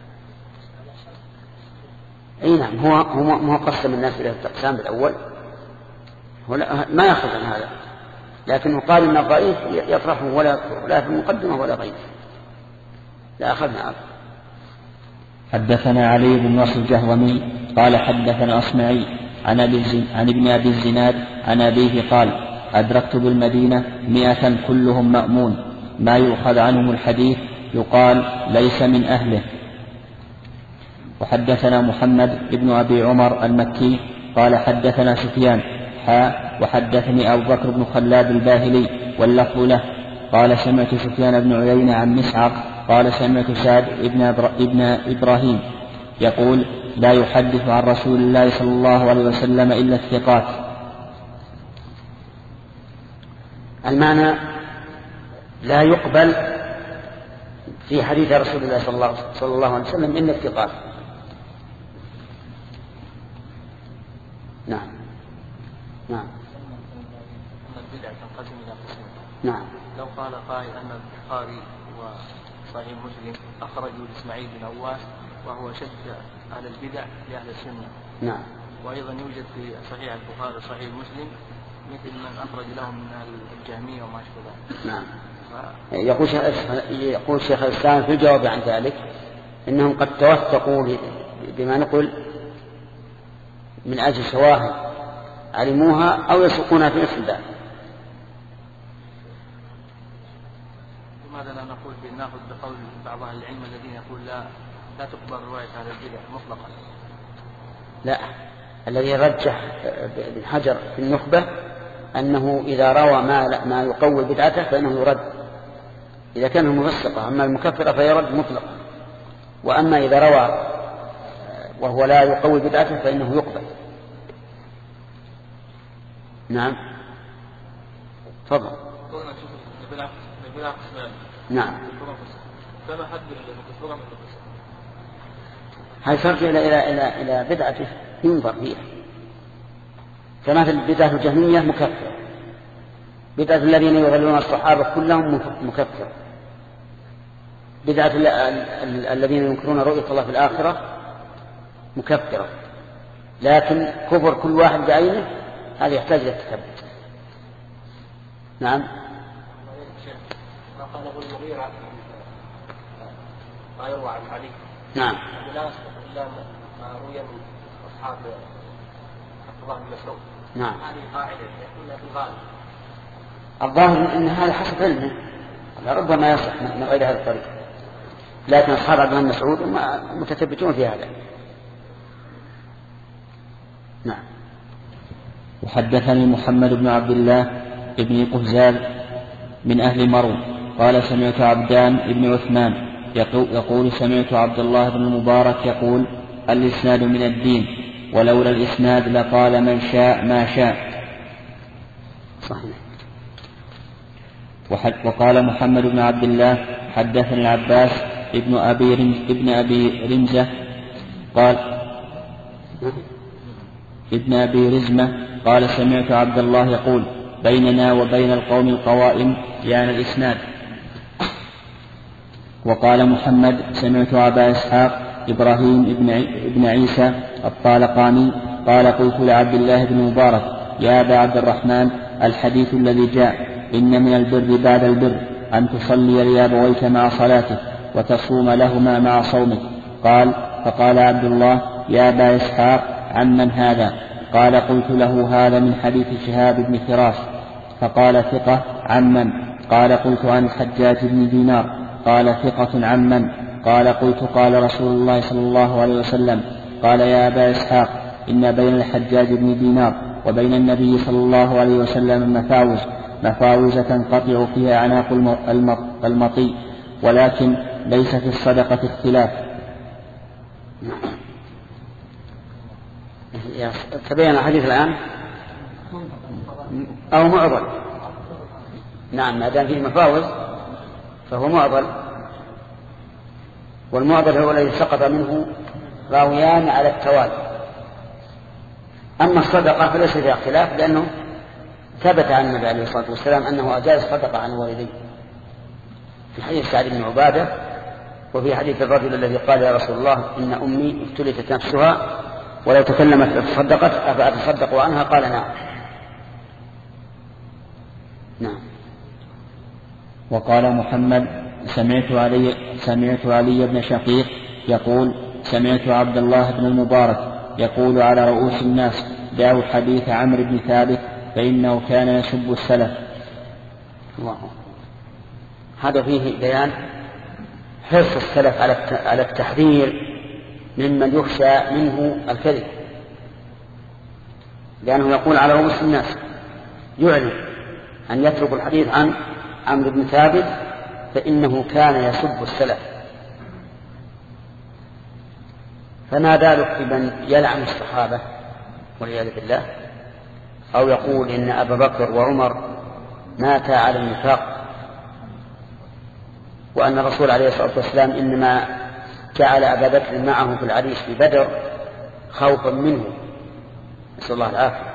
أي نعم، هو هو هو قسم الناس إلى التقسام بالأول، هو ما يأخذ عن هذا، لكنه قال إن الضعيف يطرحه ولا يذكر لا في المقدمة ولا غيره، لا أخذنا عنه. حدثنا علي بن نصر الجهضمي قال حدثنا أصمعي عن, عن ابن أبي الزناد عن أبيه قال أدركت بالمدينة مئة كلهم مأمون ما يؤخذ عنهم الحديث يقال ليس من أهله. وحدثنا محمد ابن أبي عمر المكي قال حدثنا سفيان حاء وحدثني أبو بكر بن خلاد الباهلي واللفظ له قال سمعت سفيان بن عيينة عن مسعر قال سمعت سعد ابن, ابن إبراهيم يقول لا يحدث عن رسول الله صلى الله عليه وسلم إلا الثقات. المعنى لا يقبل في حديث رسول الله صلى الله عليه وسلم إلا الثقات. نعم نعم البدع تنقسم إلى قسمين. نعم. لو قال قائل أن البخاري وصحيح مسلم أخرجوا لإسماعيل بن عواس وهو شد على البدع لأهل السنة. نعم. وأيضا يوجد في صحيح البخاري وصحيح مسلم مثل من أخرج لهم من الجهمية وما أشبه ذلك. نعم. يقول شيخ يقول شيخ الإسلام في الجواب عن ذلك إنهم قد توثقوا بما نقول من أجل شواهد علموها أو يسوقونها في نفس ذلك. لماذا لا نقول بناخذ بقول بعض أهل العلم الذين يقول لا لا تقبل رواية أهل البدع مطلقا؟ لا، الذي رجح ابن حجر في النخبة أنه إذا روى ما ما يقوي بدعته فإنه يرد إذا كان مفسقة، أما المكفرة فيرد مطلقا، وأما إذا روى وهو لا يقوي بدعته فإنه يقبل. نعم تفضل. نعم. هاي ترجع إلى إلى إلى إلى بدعته ينظر فيها، كما بدعة الجهمية مكفرة، بدعة الذين يغلون الصحابة كلهم مكفرة، بدعة الذين ينكرون رؤية الله في الآخرة مكفرة، لكن كفر كل واحد بعينه هذا يحتاج إلى التثبت. نعم. ما قاله المغيرة ما يروى عن علي. نعم. لا يصدق إلا ما روي من أصحاب عبد الله بن مسعود. نعم. هذه قاعدة يكون في الغالب. الظاهر أن هذا حسب علمه، ربما يصح من غير هذا الطريق، لكن أصحاب عبد الله بن مسعود متثبتون في هذا. نعم. وحدثني محمد بن عبد الله ابن قهزال من أهل مرو قال سمعت عبدان ابن عثمان يقول سمعت عبد الله بن المبارك يقول الإسناد من الدين ولولا الإسناد لقال من شاء ما شاء. صحيح. وقال محمد بن عبد الله حدثني العباس ابن أبي رمز ابن أبي رمزة قال ابن أبي رزمة قال سمعت عبد الله يقول بيننا وبين القوم القوائم يعني الإسناد. وقال محمد سمعت أبا إسحاق إبراهيم ابن, ابن عيسى الطالقاني قال قلت لعبد الله بن مبارك يا أبا عبد الرحمن الحديث الذي جاء إن من البر بعد البر أن تصلي لأبويك مع صلاتك وتصوم لهما مع صومك. قال فقال عبد الله يا أبا إسحاق عمن هذا؟ قال قلت له هذا من حديث شهاب بن فراس. فقال ثقة عمن؟ قال قلت عن الحجاج بن دينار. قال ثقة عمن؟ قال قلت قال رسول الله صلى الله عليه وسلم. قال يا أبا إسحاق إن بين الحجاج بن دينار وبين النبي صلى الله عليه وسلم مفاوز مفاوز تنقطع فيها أعناق المطي ولكن ليس في الصدقة اختلاف. تبين الحديث الآن أو معضل. نعم، ما دام فيه مفاوز فهو معضل، والمعضل هو الذي سقط منه راويان على التوالي. أما الصدقة فليس فيها اختلاف، لأنه ثبت عن النبي عليه الصلاة والسلام أنه أجاز الصدقة عن والديه في حديث سعد بن عبادة وفي حديث الرجل الذي قال يا رسول الله إن أمي ابتلت نفسها ولو تكلمت تصدقت أفأتصدق عنها؟ قال نعم. نعم. وقال محمد سمعت علي, سمعت علي بن شقيق يقول سمعت عبد الله بن المبارك يقول على رؤوس الناس دعوا حديث عمرو بن ثابت فإنه كان يسب السلف. الله. هذا فيه بيان حرص السلف على التحذير ممن يخشى منه الكذب، لأنه يقول على رؤوس الناس يعلم أن يترك الحديث عن عمرو بن ثابت فإنه كان يسب السلف. فما بالك بمن يلعن الصحابة والعياذ بالله، أو يقول إن أبا بكر وعمر ماتا على النفاق، وأن الرسول عليه الصلاة والسلام إنما جعل أبا بكر معه في العريش في بدر خوفا منه، نسأل الله العافية.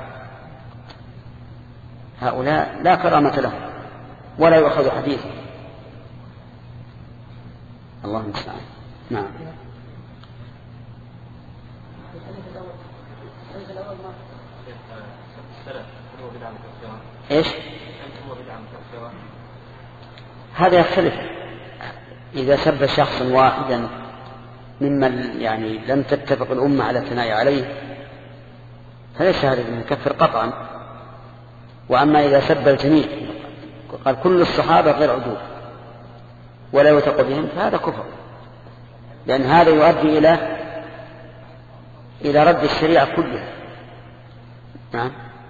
هؤلاء لا كرامة لهم ولا يؤخذ حديثه. الله المستعان. نعم. ايش؟ هذا يختلف. إذا سب شخصا واحدا ممن يعني لم تتفق الأمة على الثناء عليه فليس هذا يكفر قطعا. وأما إذا سب الجميع قال كل الصحابة غير عدول ولا يوثق بهم فهذا كفر، لأن هذا يؤدي إلى إلى رد الشريعة كلها. نعم.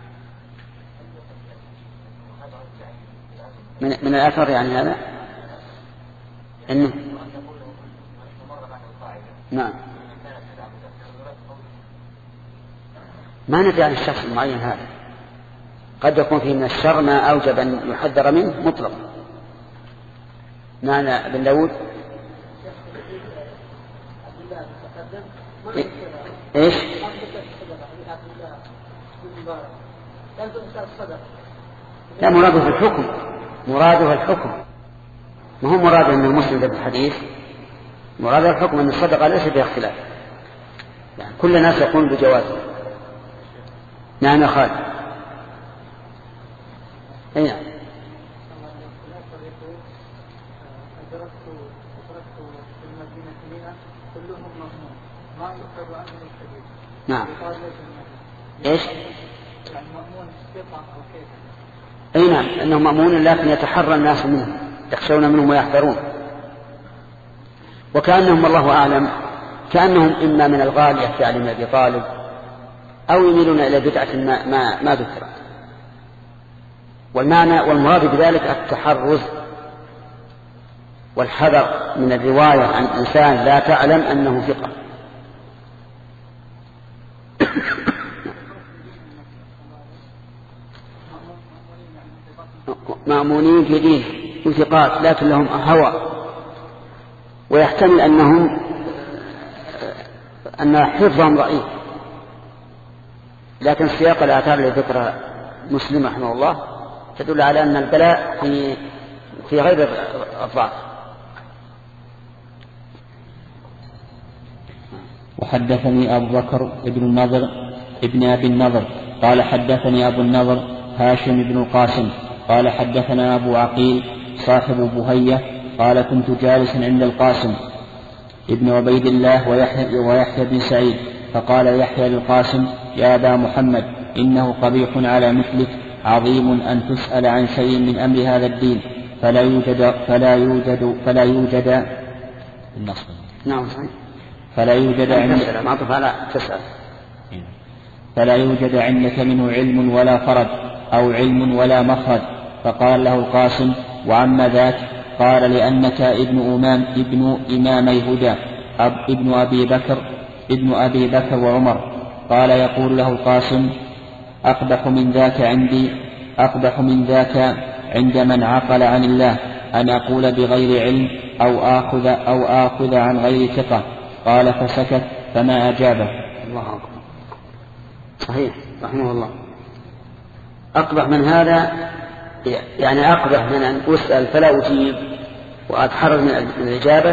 من, من الأثر يعني هذا إنه نعم ما ندري عن الشخص المعين هذا، قد يكون فيه من الشر ما أوجب أن يحذر منه مطلقا. معنى ابن داود إيش؟ لا، مراده في الحكم، مراده الحكم، ما هو مراده أن المسلم بالحديث، مراده الحكم أن الصدقة ليس فيها اختلاف، يعني كل الناس يقول بجوازه. نعم يا خالد. أي نعم. نعم. ايش؟ اي نعم، انه مأمون لكن يتحرى الناس منه، يخشون منهم ويحذرون، وكأنهم الله أعلم كأنهم إما من الغالية في علي بن أبي طالب أو يميلون إلى بدعة ما, ما, ما ذكرت. والمعنى والمراد بذلك التحرز والحذر من الرواية عن إنسان لا تعلم أنه ثقة. مأمونين في دين وثقات لكن لهم هوى، ويحتمل أنهم أن حفظهم ضعيف، لكن سياق الآثار التي ذكرها مسلم رحمه الله تدل على أن البلاء في في غير الضعف. وحدثني أبو بكر ابن النضر ابن أبي النضر قال حدثني أبو النضر هاشم بن القاسم قال حدثنا أبو عقيل صاحب بهية قال كنت جالسا عند القاسم ابن عبيد الله ويحيى, ويحيى بن سعيد، فقال يحيى للقاسم يا أبا محمد إنه قبيح على مثلك عظيم أن تسأل عن شيء من أمر هذا الدين فلا يوجد فلا يوجد فلا يوجد النصب نعم صحيح فلا يوجد عندك تسأل فلا يوجد عندك منه علم ولا فرد أو علم ولا مخرج. فقال له القاسم وعما ذاك؟ قال لأنك ابن أمام ابن إمامي هدى أب ابن أبي بكر ابن أبي بكر وعمر. قال يقول له القاسم أقبح من ذاك عندي أقبح من ذاك عند من عقل عن الله أن أقول بغير علم أو آخذ أو آخذ عن غير ثقة. قال فسكت فما أجابه. الله أكبر. صحيح رحمه الله. أقبح من هذا يعني أقبح من أن أسأل فلا أجيب وأتحرر من الإجابة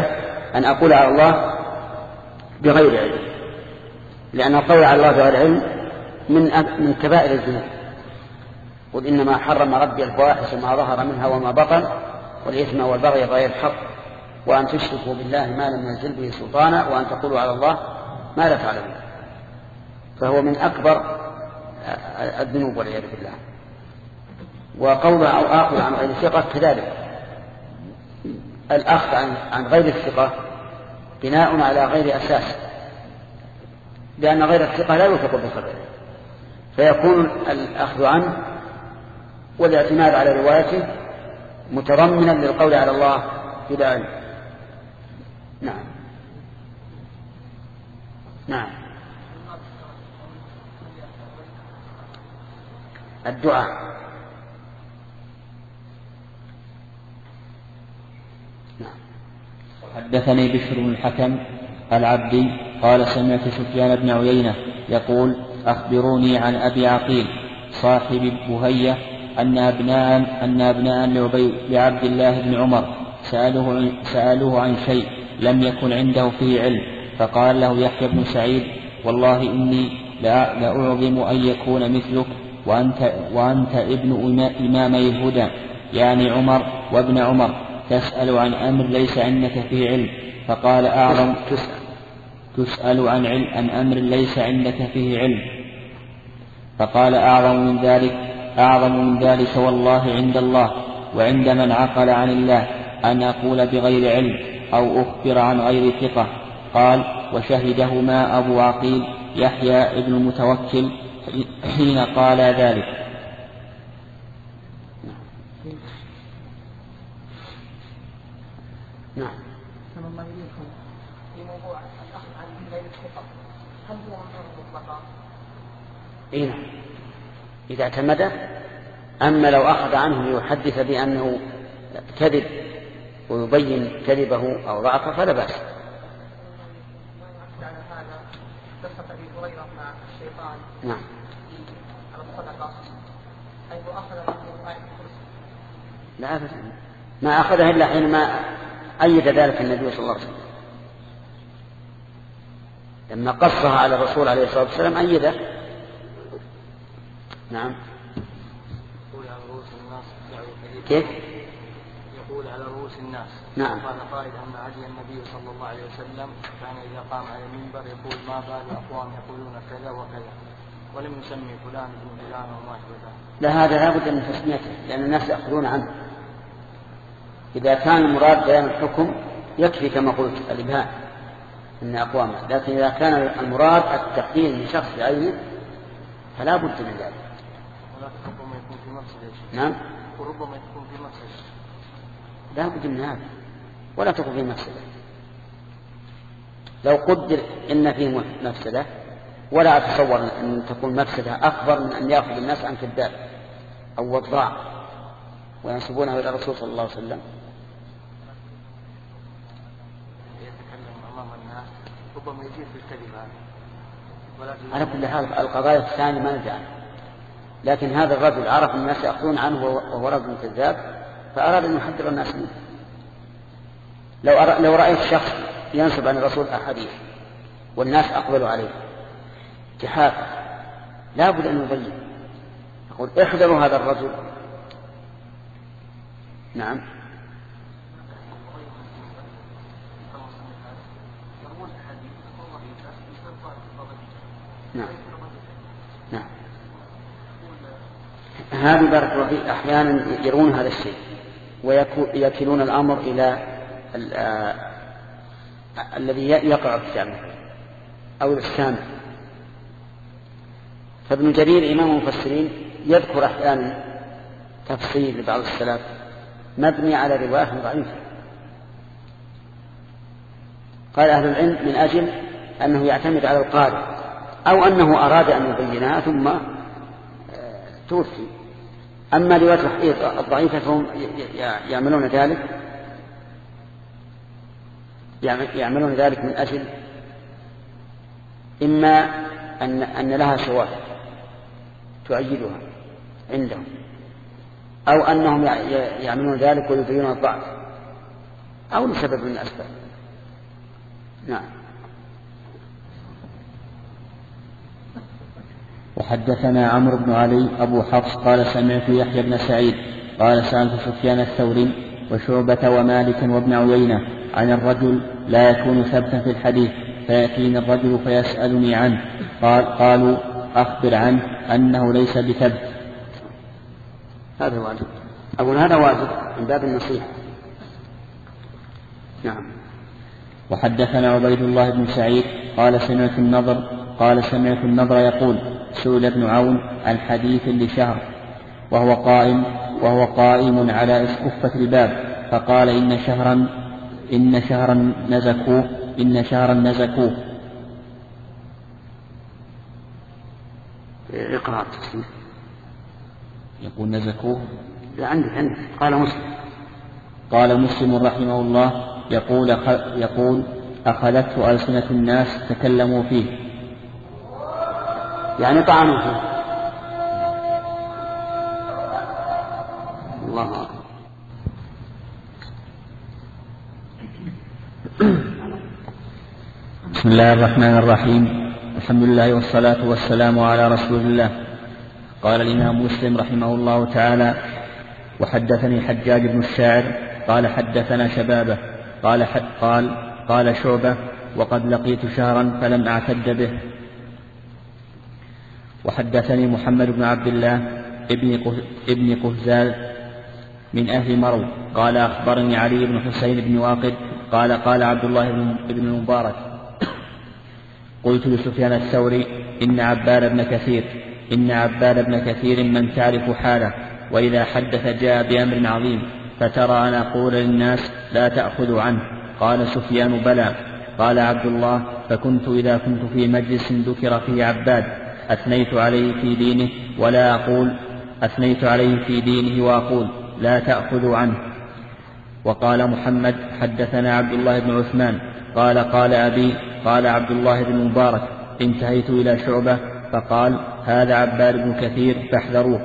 أن أقول على الله بغير علم، لأن القول على الله بغير علم من من كبائر الذنوب. قل إنما حرم ربي الفواحش ما ظهر منها وما بطن والإثم والبغي بغير الحق وأن تشركوا بالله ما لم ينزل به سلطانا وأن تقولوا على الله ما لا تعلمون. فهو من أكبر الذنوب والعياذ بالله. وقول أو آخذ عن غير الثقة كذلك، الأخذ عن, عن غير الثقة بناء على غير أساس، لأن غير الثقة لا يوثق بخبره، فيكون الأخذ عنه والاعتماد على روايته متضمنا للقول على الله بلا علم. نعم نعم. الدعاء نعم. حدثني بشر بن الحكم العبدي قال سمعت سفيان بن عيينة يقول أخبروني عن أبي عقيل صاحب بهية أن أبناء أن أبناء لعبد الله بن عمر سألوه, سألوه عن شيء لم يكن عنده فيه علم، فقال له يحيى بن سعيد والله إني لأعظم أن يكون مثلك وأنت, وأنت ابن إمامي الهدى يعني عمر وابن عمر تسأل عن أمر ليس عندك فيه علم. فقال أعظم تسأل عن, علم عن أمر ليس عندك فيه علم. فقال أعظم من ذلك أعظم من ذلك والله عند الله وعند من عقل عن الله أن أقول بغير علم أو أخبر عن غير ثقة. قال وشهدهما أبو عقيل يحيى ابن المتوكل حين قال ذلك. نعم. الله إليكم في موضوع الأخذ عن غير الثقة، هل هو أمر مطلقا؟ إيه نعم إذا اعتمد. أما لو أخذ عنه ليحدث بأنه كذب ويبين كذبه أو ضعفه فلا بأس. نعم. لا أبدا ما أخذها إلا حينما أيد ذلك النبي صلى الله عليه وسلم، لما قصها على الرسول عليه الصلاة والسلام أيده. نعم. يقول على رؤوس الناس كيف؟ يقول على رؤوس الناس. نعم. قال قائل أن هدي النبي صلى الله عليه وسلم كان إذا قام على المنبر يقول ما بال أقوام يقولون كذا وكذا ولم يسمي فلان ابن فلان وما شابه. لا هذا لا بد من تسميته لأن الناس يأخذون عنه. إذا كان المراد بيان الحكم يكفي كما قلت الإبهام من أقوامه، لكن إذا كان المراد التحديد من شخص بعينه فلا بد من ذلك. وربما يكون في مفسدة. نعم. وربما يكون في مفسدة. لا بد من هذا ولا تكون في مفسدة. لو قدر إن فيه مفسدة ولا أتصور أن تكون مفسدة أكبر من أن يأخذ الناس عن كذاب أو وضاع وينسبونه إلى الرسول صلى الله عليه وسلم. يتكلم أمام الناس ربما يجيب بالكذب على كل حال القضايا الثانية ما ندري عنها، لكن هذا الرجل عرف الناس يأخذون عنه وهو رجل كذاب فأراد أن يحذر الناس منه. لو, أر... لو رأيت شخص ينسب عن الرسول أحاديث والناس أقبلوا عليه جحافا لا بد أن يبين، يقول احذروا هذا الرجل. نعم. نعم. نعم. هذه بارك الله فيك أحيانا يرون هذا الشيء ويكلون الأمر إلى الذي يقرأ كتابه أو السامع. فابن جرير إمام المفسرين يذكر أحيانا تفصيل لبعض السلف مبني على رواية ضعيفة. قال أهل العلم من أجل أنه يعتمد على القارئ أو أنه أراد أن يبينها ثم توفي. أما رواية الحديث الضعيفة فهم يعملون ذلك يعملون ذلك من أجل إما أن أن لها شواهد تؤيدها عندهم أو أنهم يعملون ذلك ويبينون الضعف أو لسبب من الأسباب. نعم. وحدثنا عمرو بن علي أبو حفص قال سمعت يحيى بن سعيد قال سألت سفيان الثوري وشعبة ومالك وابن عيينة عن الرجل لا يكون ثبتا في الحديث فيأتيني الرجل فيسألني عنه قال قالوا أخبر عنه أنه ليس بثبت. هذا واجب. أقول هذا واجب من باب النصيحة. نعم. وحدثنا عبيد الله بن سعيد قال سمعت النضر قال سمعت النضر يقول سئل ابن عون عن حديث لشهر وهو قائم وهو قائم على اسقفة الباب فقال إن شهرا إن شهرا نزكوه إن شهرا نزكوه. اقرأ. يقول نزكوه. لا عندك عندك. قال مسلم. قال مسلم رحمه الله يقول يقول أخذت ألسنة الناس تكلموا فيه يعني طعنوا فيه. الله أكبر. بسم الله الرحمن الرحيم الحمد لله والصلاة والسلام على رسول الله. قال الإمام مسلم رحمه الله تعالى وحدثني حجاج بن الشاعر قال حدثنا شبابه قال حد قال قال شعبة وقد لقيت شهرا فلم أعتد به. وحدثني محمد بن عبد الله ابن قهزال من أهل مرو قال أخبرني علي بن حسين بن واقد قال قال عبد الله بن المبارك قلت لسفيان الثوري إن عباد بن كثير إن عباد بن كثير من تعرف حاله وإذا حدث جاء بأمر عظيم فترى أن أقول للناس لا تأخذوا عنه. قال سفيان بلى. قال عبد الله فكنت إذا كنت في مجلس ذكر فيه عباد أثنيت عليه في دينه ولا أقول أثنيت عليه في دينه وأقول لا تأخذوا عنه. وقال محمد حدثنا عبد الله بن عثمان قال قال أبي قال عبد الله بن مبارك انتهيت إلى شعبة فقال هذا عباد بن كثير فاحذروه.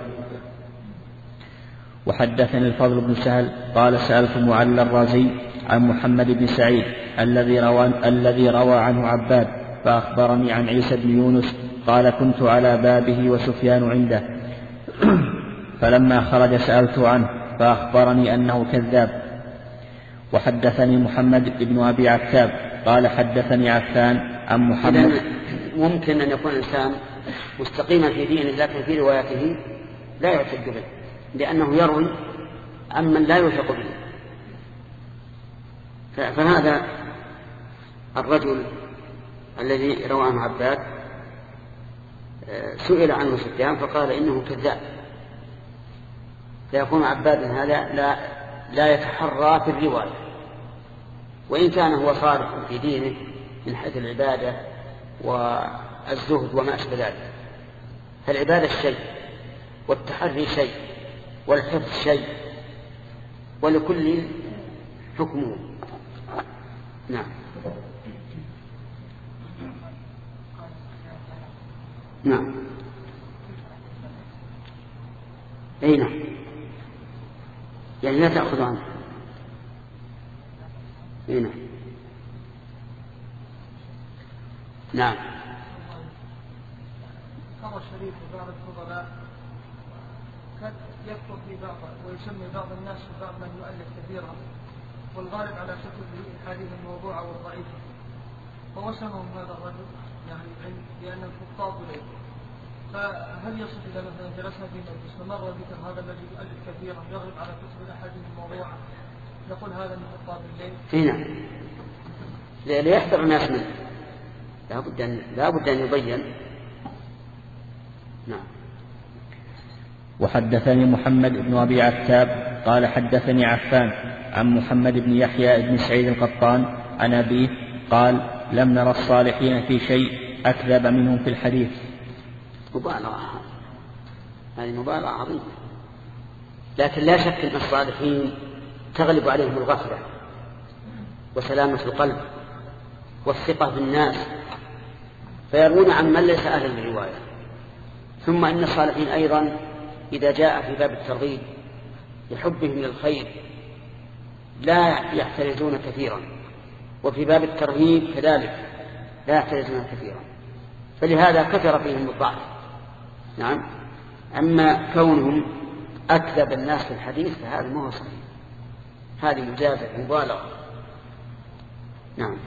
وحدثني الفضل بن سهل قال سألت معل الرازي عن محمد بن سعيد الذي روى, الذي روى عنه عباد فأخبرني عن عيسى بن يونس قال كنت على بابه وسفيان عنده فلما خرج سألت عنه فأخبرني أنه كذاب. وحدثني محمد بن أبي عتاب قال حدثني عفان عن محمد. ممكن أن يكون الإنسان مستقيما في دينه لكن في روايته لا يعتد به لأنه يروي عمن لا يوثق به. فهذا الرجل الذي روى عن عباد سئل عنه سفيان فقال إنه كذاب فيكون عباد هذا لا, لا يتحرى في الرواية وإن كان هو صالح في دينه من حيث العبادة والزهد وما أشبه ذلك. فالعبادة شيء والتحري شيء والحفظ شيء ولكل حكمه. نعم. نعم. أي نعم يعني لا تأخذ عنه. أي نعم. نعم. خبر شريف بعض الفضلاء قد يكفر في بعض ويسمي بعض الناس بعض من يؤلف كثيرا والغالب على كتبه الحديث الموضوع والضعيف فوسمهم هذا الرجل يعني لأنه خطاب إليه. فهل يصف إذا مثلا جلسنا في مجلس فمر ذكر هذا الذي يؤلف كثيرا يغلب على كتب الأحاديث الموضوعة نقول هذا من خطاب الليل؟ نعم ليحذر الناس منه لا بد أن لا بد أن يبين. نعم. وحدثني محمد بن أبي عتاب قال حدثني عفان عن محمد بن يحيى بن سعيد القطان عن أبيه قال لم نرى الصالحين في شيء أكذب منهم في الحديث. مبالغة هذه مبالغة عظيمة لكن لا شك أن الصالحين تغلب عليهم الغفلة وسلامة القلب والثقة بالناس فيرون عن من ليس أهلا للرواية. ثم إن الصالحين أيضا إذا جاء في باب الترغيب لحبهم للخير لا يحترزون كثيرا وفي باب الترهيب كذلك لا يحتاجون كثيرا، فلهذا كثر فيهم الضعف. نعم. أما كونهم أكذب الناس في الحديث فهذا ما هو صحيح، هذه مجازة مبالغة. نعم.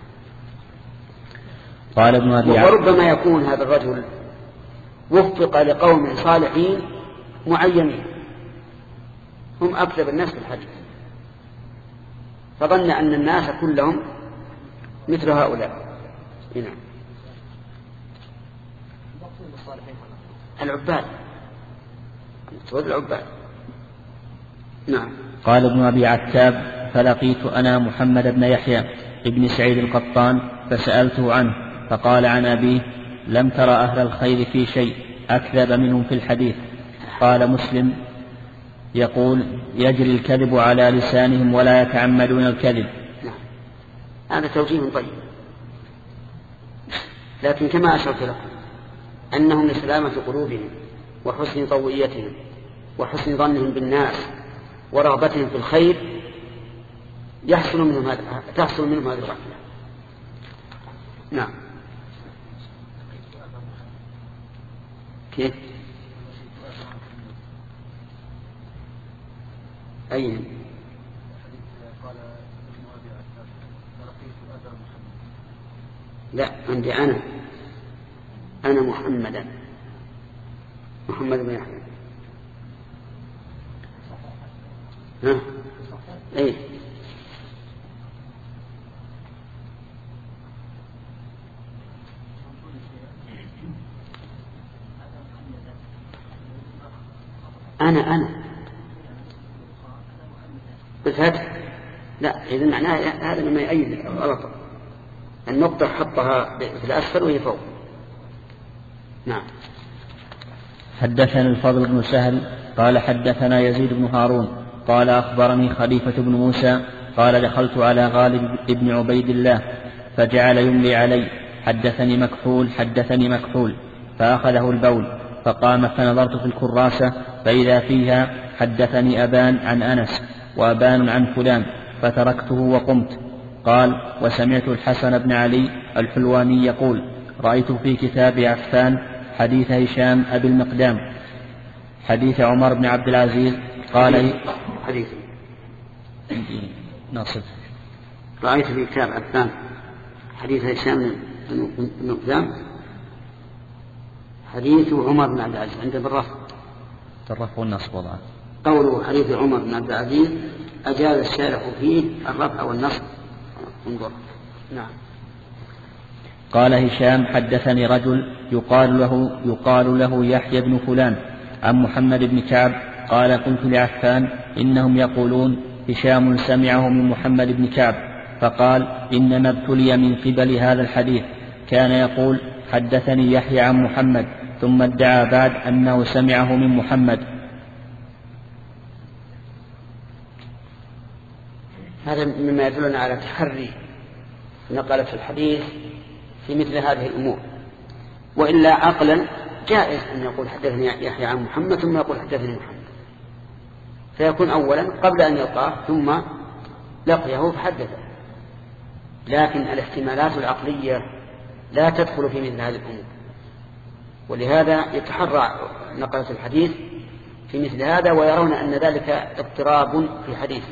قال ابن أبي وربما يكون هذا الرجل وفق لقوم صالحين معينين هم أكذب الناس في الحديث، فظن أن الناس كلهم مثل هؤلاء. نعم. العباد العباد. نعم. قال ابن أبي عتاب: فلقيت أنا محمد بن يحيى ابن سعيد القطان فسألته عنه فقال عن أبيه: لم ترى أهل الخير في شيء أكذب منهم في الحديث. قال مسلم يقول: يجري الكذب على لسانهم ولا يتعمدون الكذب. نعم. هذا توجيه طيب، لكن كما أشرت لكم أنهم لسلامة قلوبهم وحسن طوئيتهم وحسن ظنهم بالناس ورغبتهم في الخير يحصل منهم هذا تحصل منهم هذه الغفلة. نعم. كيف؟ أين؟ لا، عندي أنا أنا محمدا محمد بن يحيى. ها؟ أي. أنا أنا بالفتح. لا، إذا معناه هذا لما يأيد غلط، النقطة حطها في الأسفل وهي فوق. نعم. حدثنا الفضل بن سهل قال حدثنا يزيد بن هارون قال أخبرني خليفة بن موسى قال دخلت على غالب بن عبيد الله فجعل يملي علي: حدثني مكحول حدثني مكحول. فأخذه البول فقام فنظرت في الكراسة فإذا فيها: حدثني أبان عن أنس وأبان عن فلان، فتركته وقمت. قال: وسمعت الحسن بن علي الحلواني يقول: رأيت في كتاب عفان حديث هشام أبي المقدام حديث عمر بن عبد العزيز. قال: حديث ناصب رأيت في كتاب عفان حديث هشام بن المقدام حديث عمر بن عبد العزيز عند بالرفع الرفع والنصب وضعه. قوله حديث عمر بن عبد العزيز أجاز الشارح فيه الرفع والنصب. انظر. نعم. قال هشام: حدثني رجل يقال له يقال له يحيى بن فلان عن محمد بن كعب قال: قلت لعفان: إنهم يقولون هشام سمعه من محمد بن كعب. فقال: إنما ابتلي من قبل هذا الحديث، كان يقول: حدثني يحيى عن محمد، ثم ادعى بعد أنه سمعه من محمد. هذا مما يدلنا على تحري نقلة الحديث في مثل هذه الأمور، وإلا عقلا جائز أن يقول حدثني يحيى عن محمد ثم يقول حدثني محمد، فيكون أولا قبل أن يلقاه ثم لقيه فحدثه. لكن الاحتمالات العقلية لا تدخل في مثل هذه الأمور، ولهذا يتحرى نقلة الحديث في مثل هذا ويرون أن ذلك اضطراب في حديثه.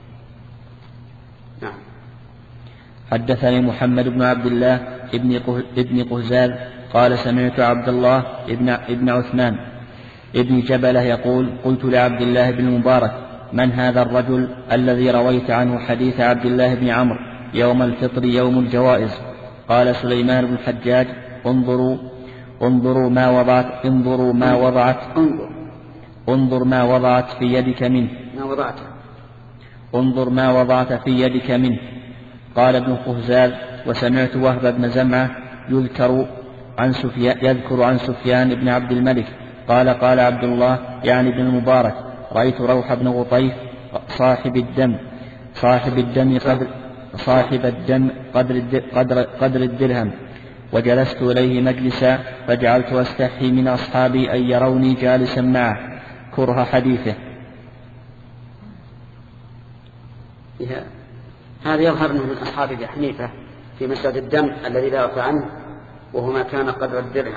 نعم. حدثني محمد بن عبد الله ابن قهزاز قال: سمعت عبد الله ابن, ابن عثمان ابن جبلة يقول: قلت لعبد الله بن المبارك: من هذا الرجل الذي رويت عنه حديث عبد الله بن عمرو يوم الفطر يوم الجوائز؟ قال سليمان بن الحجاج: انظروا انظروا ما وضعت انظروا ما وضعت انظر انظر ما وضعت في يدك منه ما وضعت انظر ما وضعت في يدك منه. قال ابن قهزاز: وسمعت وهب بن زمعة يذكر عن سفيان يذكر عن سفيان بن عبد الملك قال: قال عبد الله يعني ابن المبارك: رأيت روح بن غطيف صاحب الدم صاحب الدم قدر صاحب الدم قدر قدر قدر الدرهم، وجلست إليه مجلسا فجعلت أستحي من أصحابي أن يروني جالسا معه كره حديثه. هذا يظهر أنه من أصحاب أبي حنيفة في مسألة الدم الذي لا يعفى عنه وهو ما كان قدر الدرهم.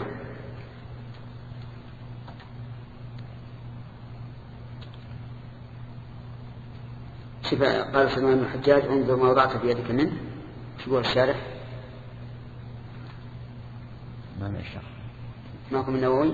شوف قال سلمان بن الحجاج انظر ما وضعت في يدك منه. شو يقول الشارح؟ ما من الشرح ماكم النووي؟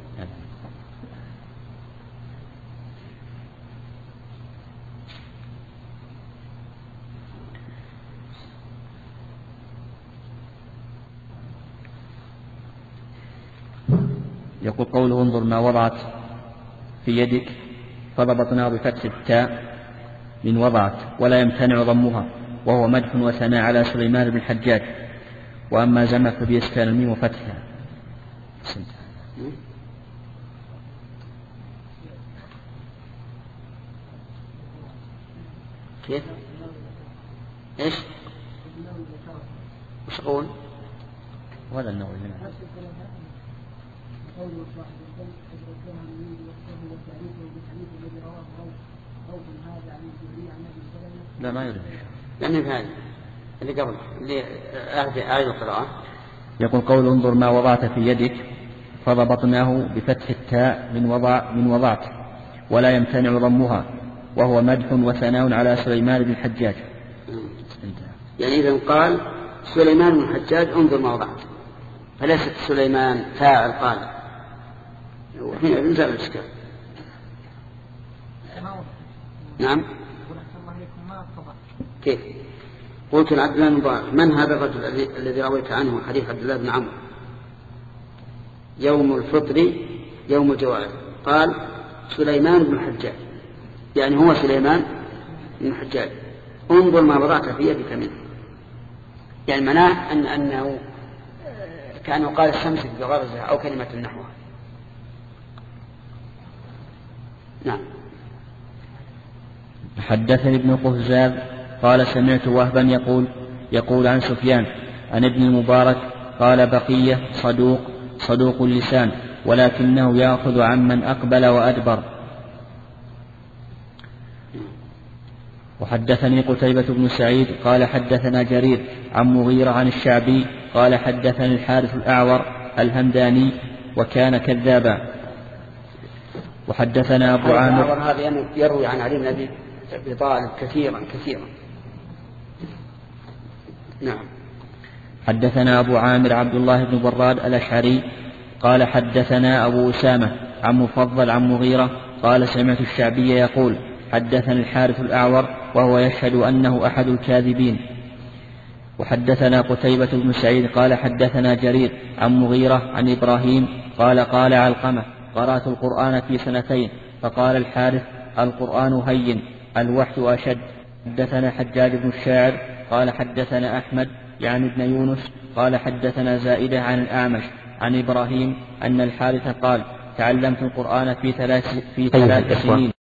يقول قوله انظر ما وضعت في يدك فضبطناه بفتح التاء من وضعت ولا يمتنع ضمها، وهو مدح وثناء على سليمان بن الحجاج. وأما زمك فبإسكان الميم وفتحها. كيف؟ ايش؟ وش يقول؟ ولا النووي منها. لا ما يريد لأنه هذا اللي قبل اللي أعيد القراءة. يقول قول انظر ما وضعت في يدك فضبطناه بفتح التاء من وضع من وضعت ولا يمتنع ضمها، وهو مدح وثناء على سليمان بن الحجاج. يعني إذا قال سليمان بن الحجاج انظر ما وضعت، فليست سليمان فاعل قال، وحين ينزل الإشكال. نعم. كيف؟ قلت لعبد الله بن مبارك من هذا الرجل الذي رويت عنه حديث عبد الله بن عمرو يوم الفطر يوم الجواد؟ قال سليمان بن الحجاج، يعني هو سليمان بن الحجاج. انظر ما وضعت في يدك منه، يعني معناه أن أنه كأنه قال استمسك بغرزها أو كلمة نحوها. نعم. حدثني ابن قهزاز قال سمعت وهبا يقول يقول عن سفيان عن ابن المبارك قال بقية صدوق صدوق اللسان ولكنه يأخذ عمن أقبل وأدبر. وحدثني قتيبة بن سعيد قال حدثنا جرير عن مغيرة عن الشعبي قال حدثني الحارث الأعور الهمداني وكان كذابا. وحدثنا أبو عامر هذا يعني يروي عن علي بن أبي طالب كثيرا كثيرا. نعم. حدثنا أبو عامر عبد الله بن براد الأشعري قال حدثنا أبو أسامة عن مفضل عن مغيرة قال سمعت الشعبي يقول حدثني الحارث الأعور وهو يشهد أنه أحد الكاذبين. وحدثنا قتيبة بن سعيد قال حدثنا جرير عن مغيرة عن إبراهيم قال قال علقمة قرأت القرآن في سنتين. فقال الحارث القرآن هين الوحي أشد. حدثنا حجاج بن الشاعر قال حدثنا أحمد يعني ابن يونس قال حدثنا زائدة عن الأعمش عن إبراهيم أن الحارث قال تعلمت القرآن في ثلاث في ثلاث سنين.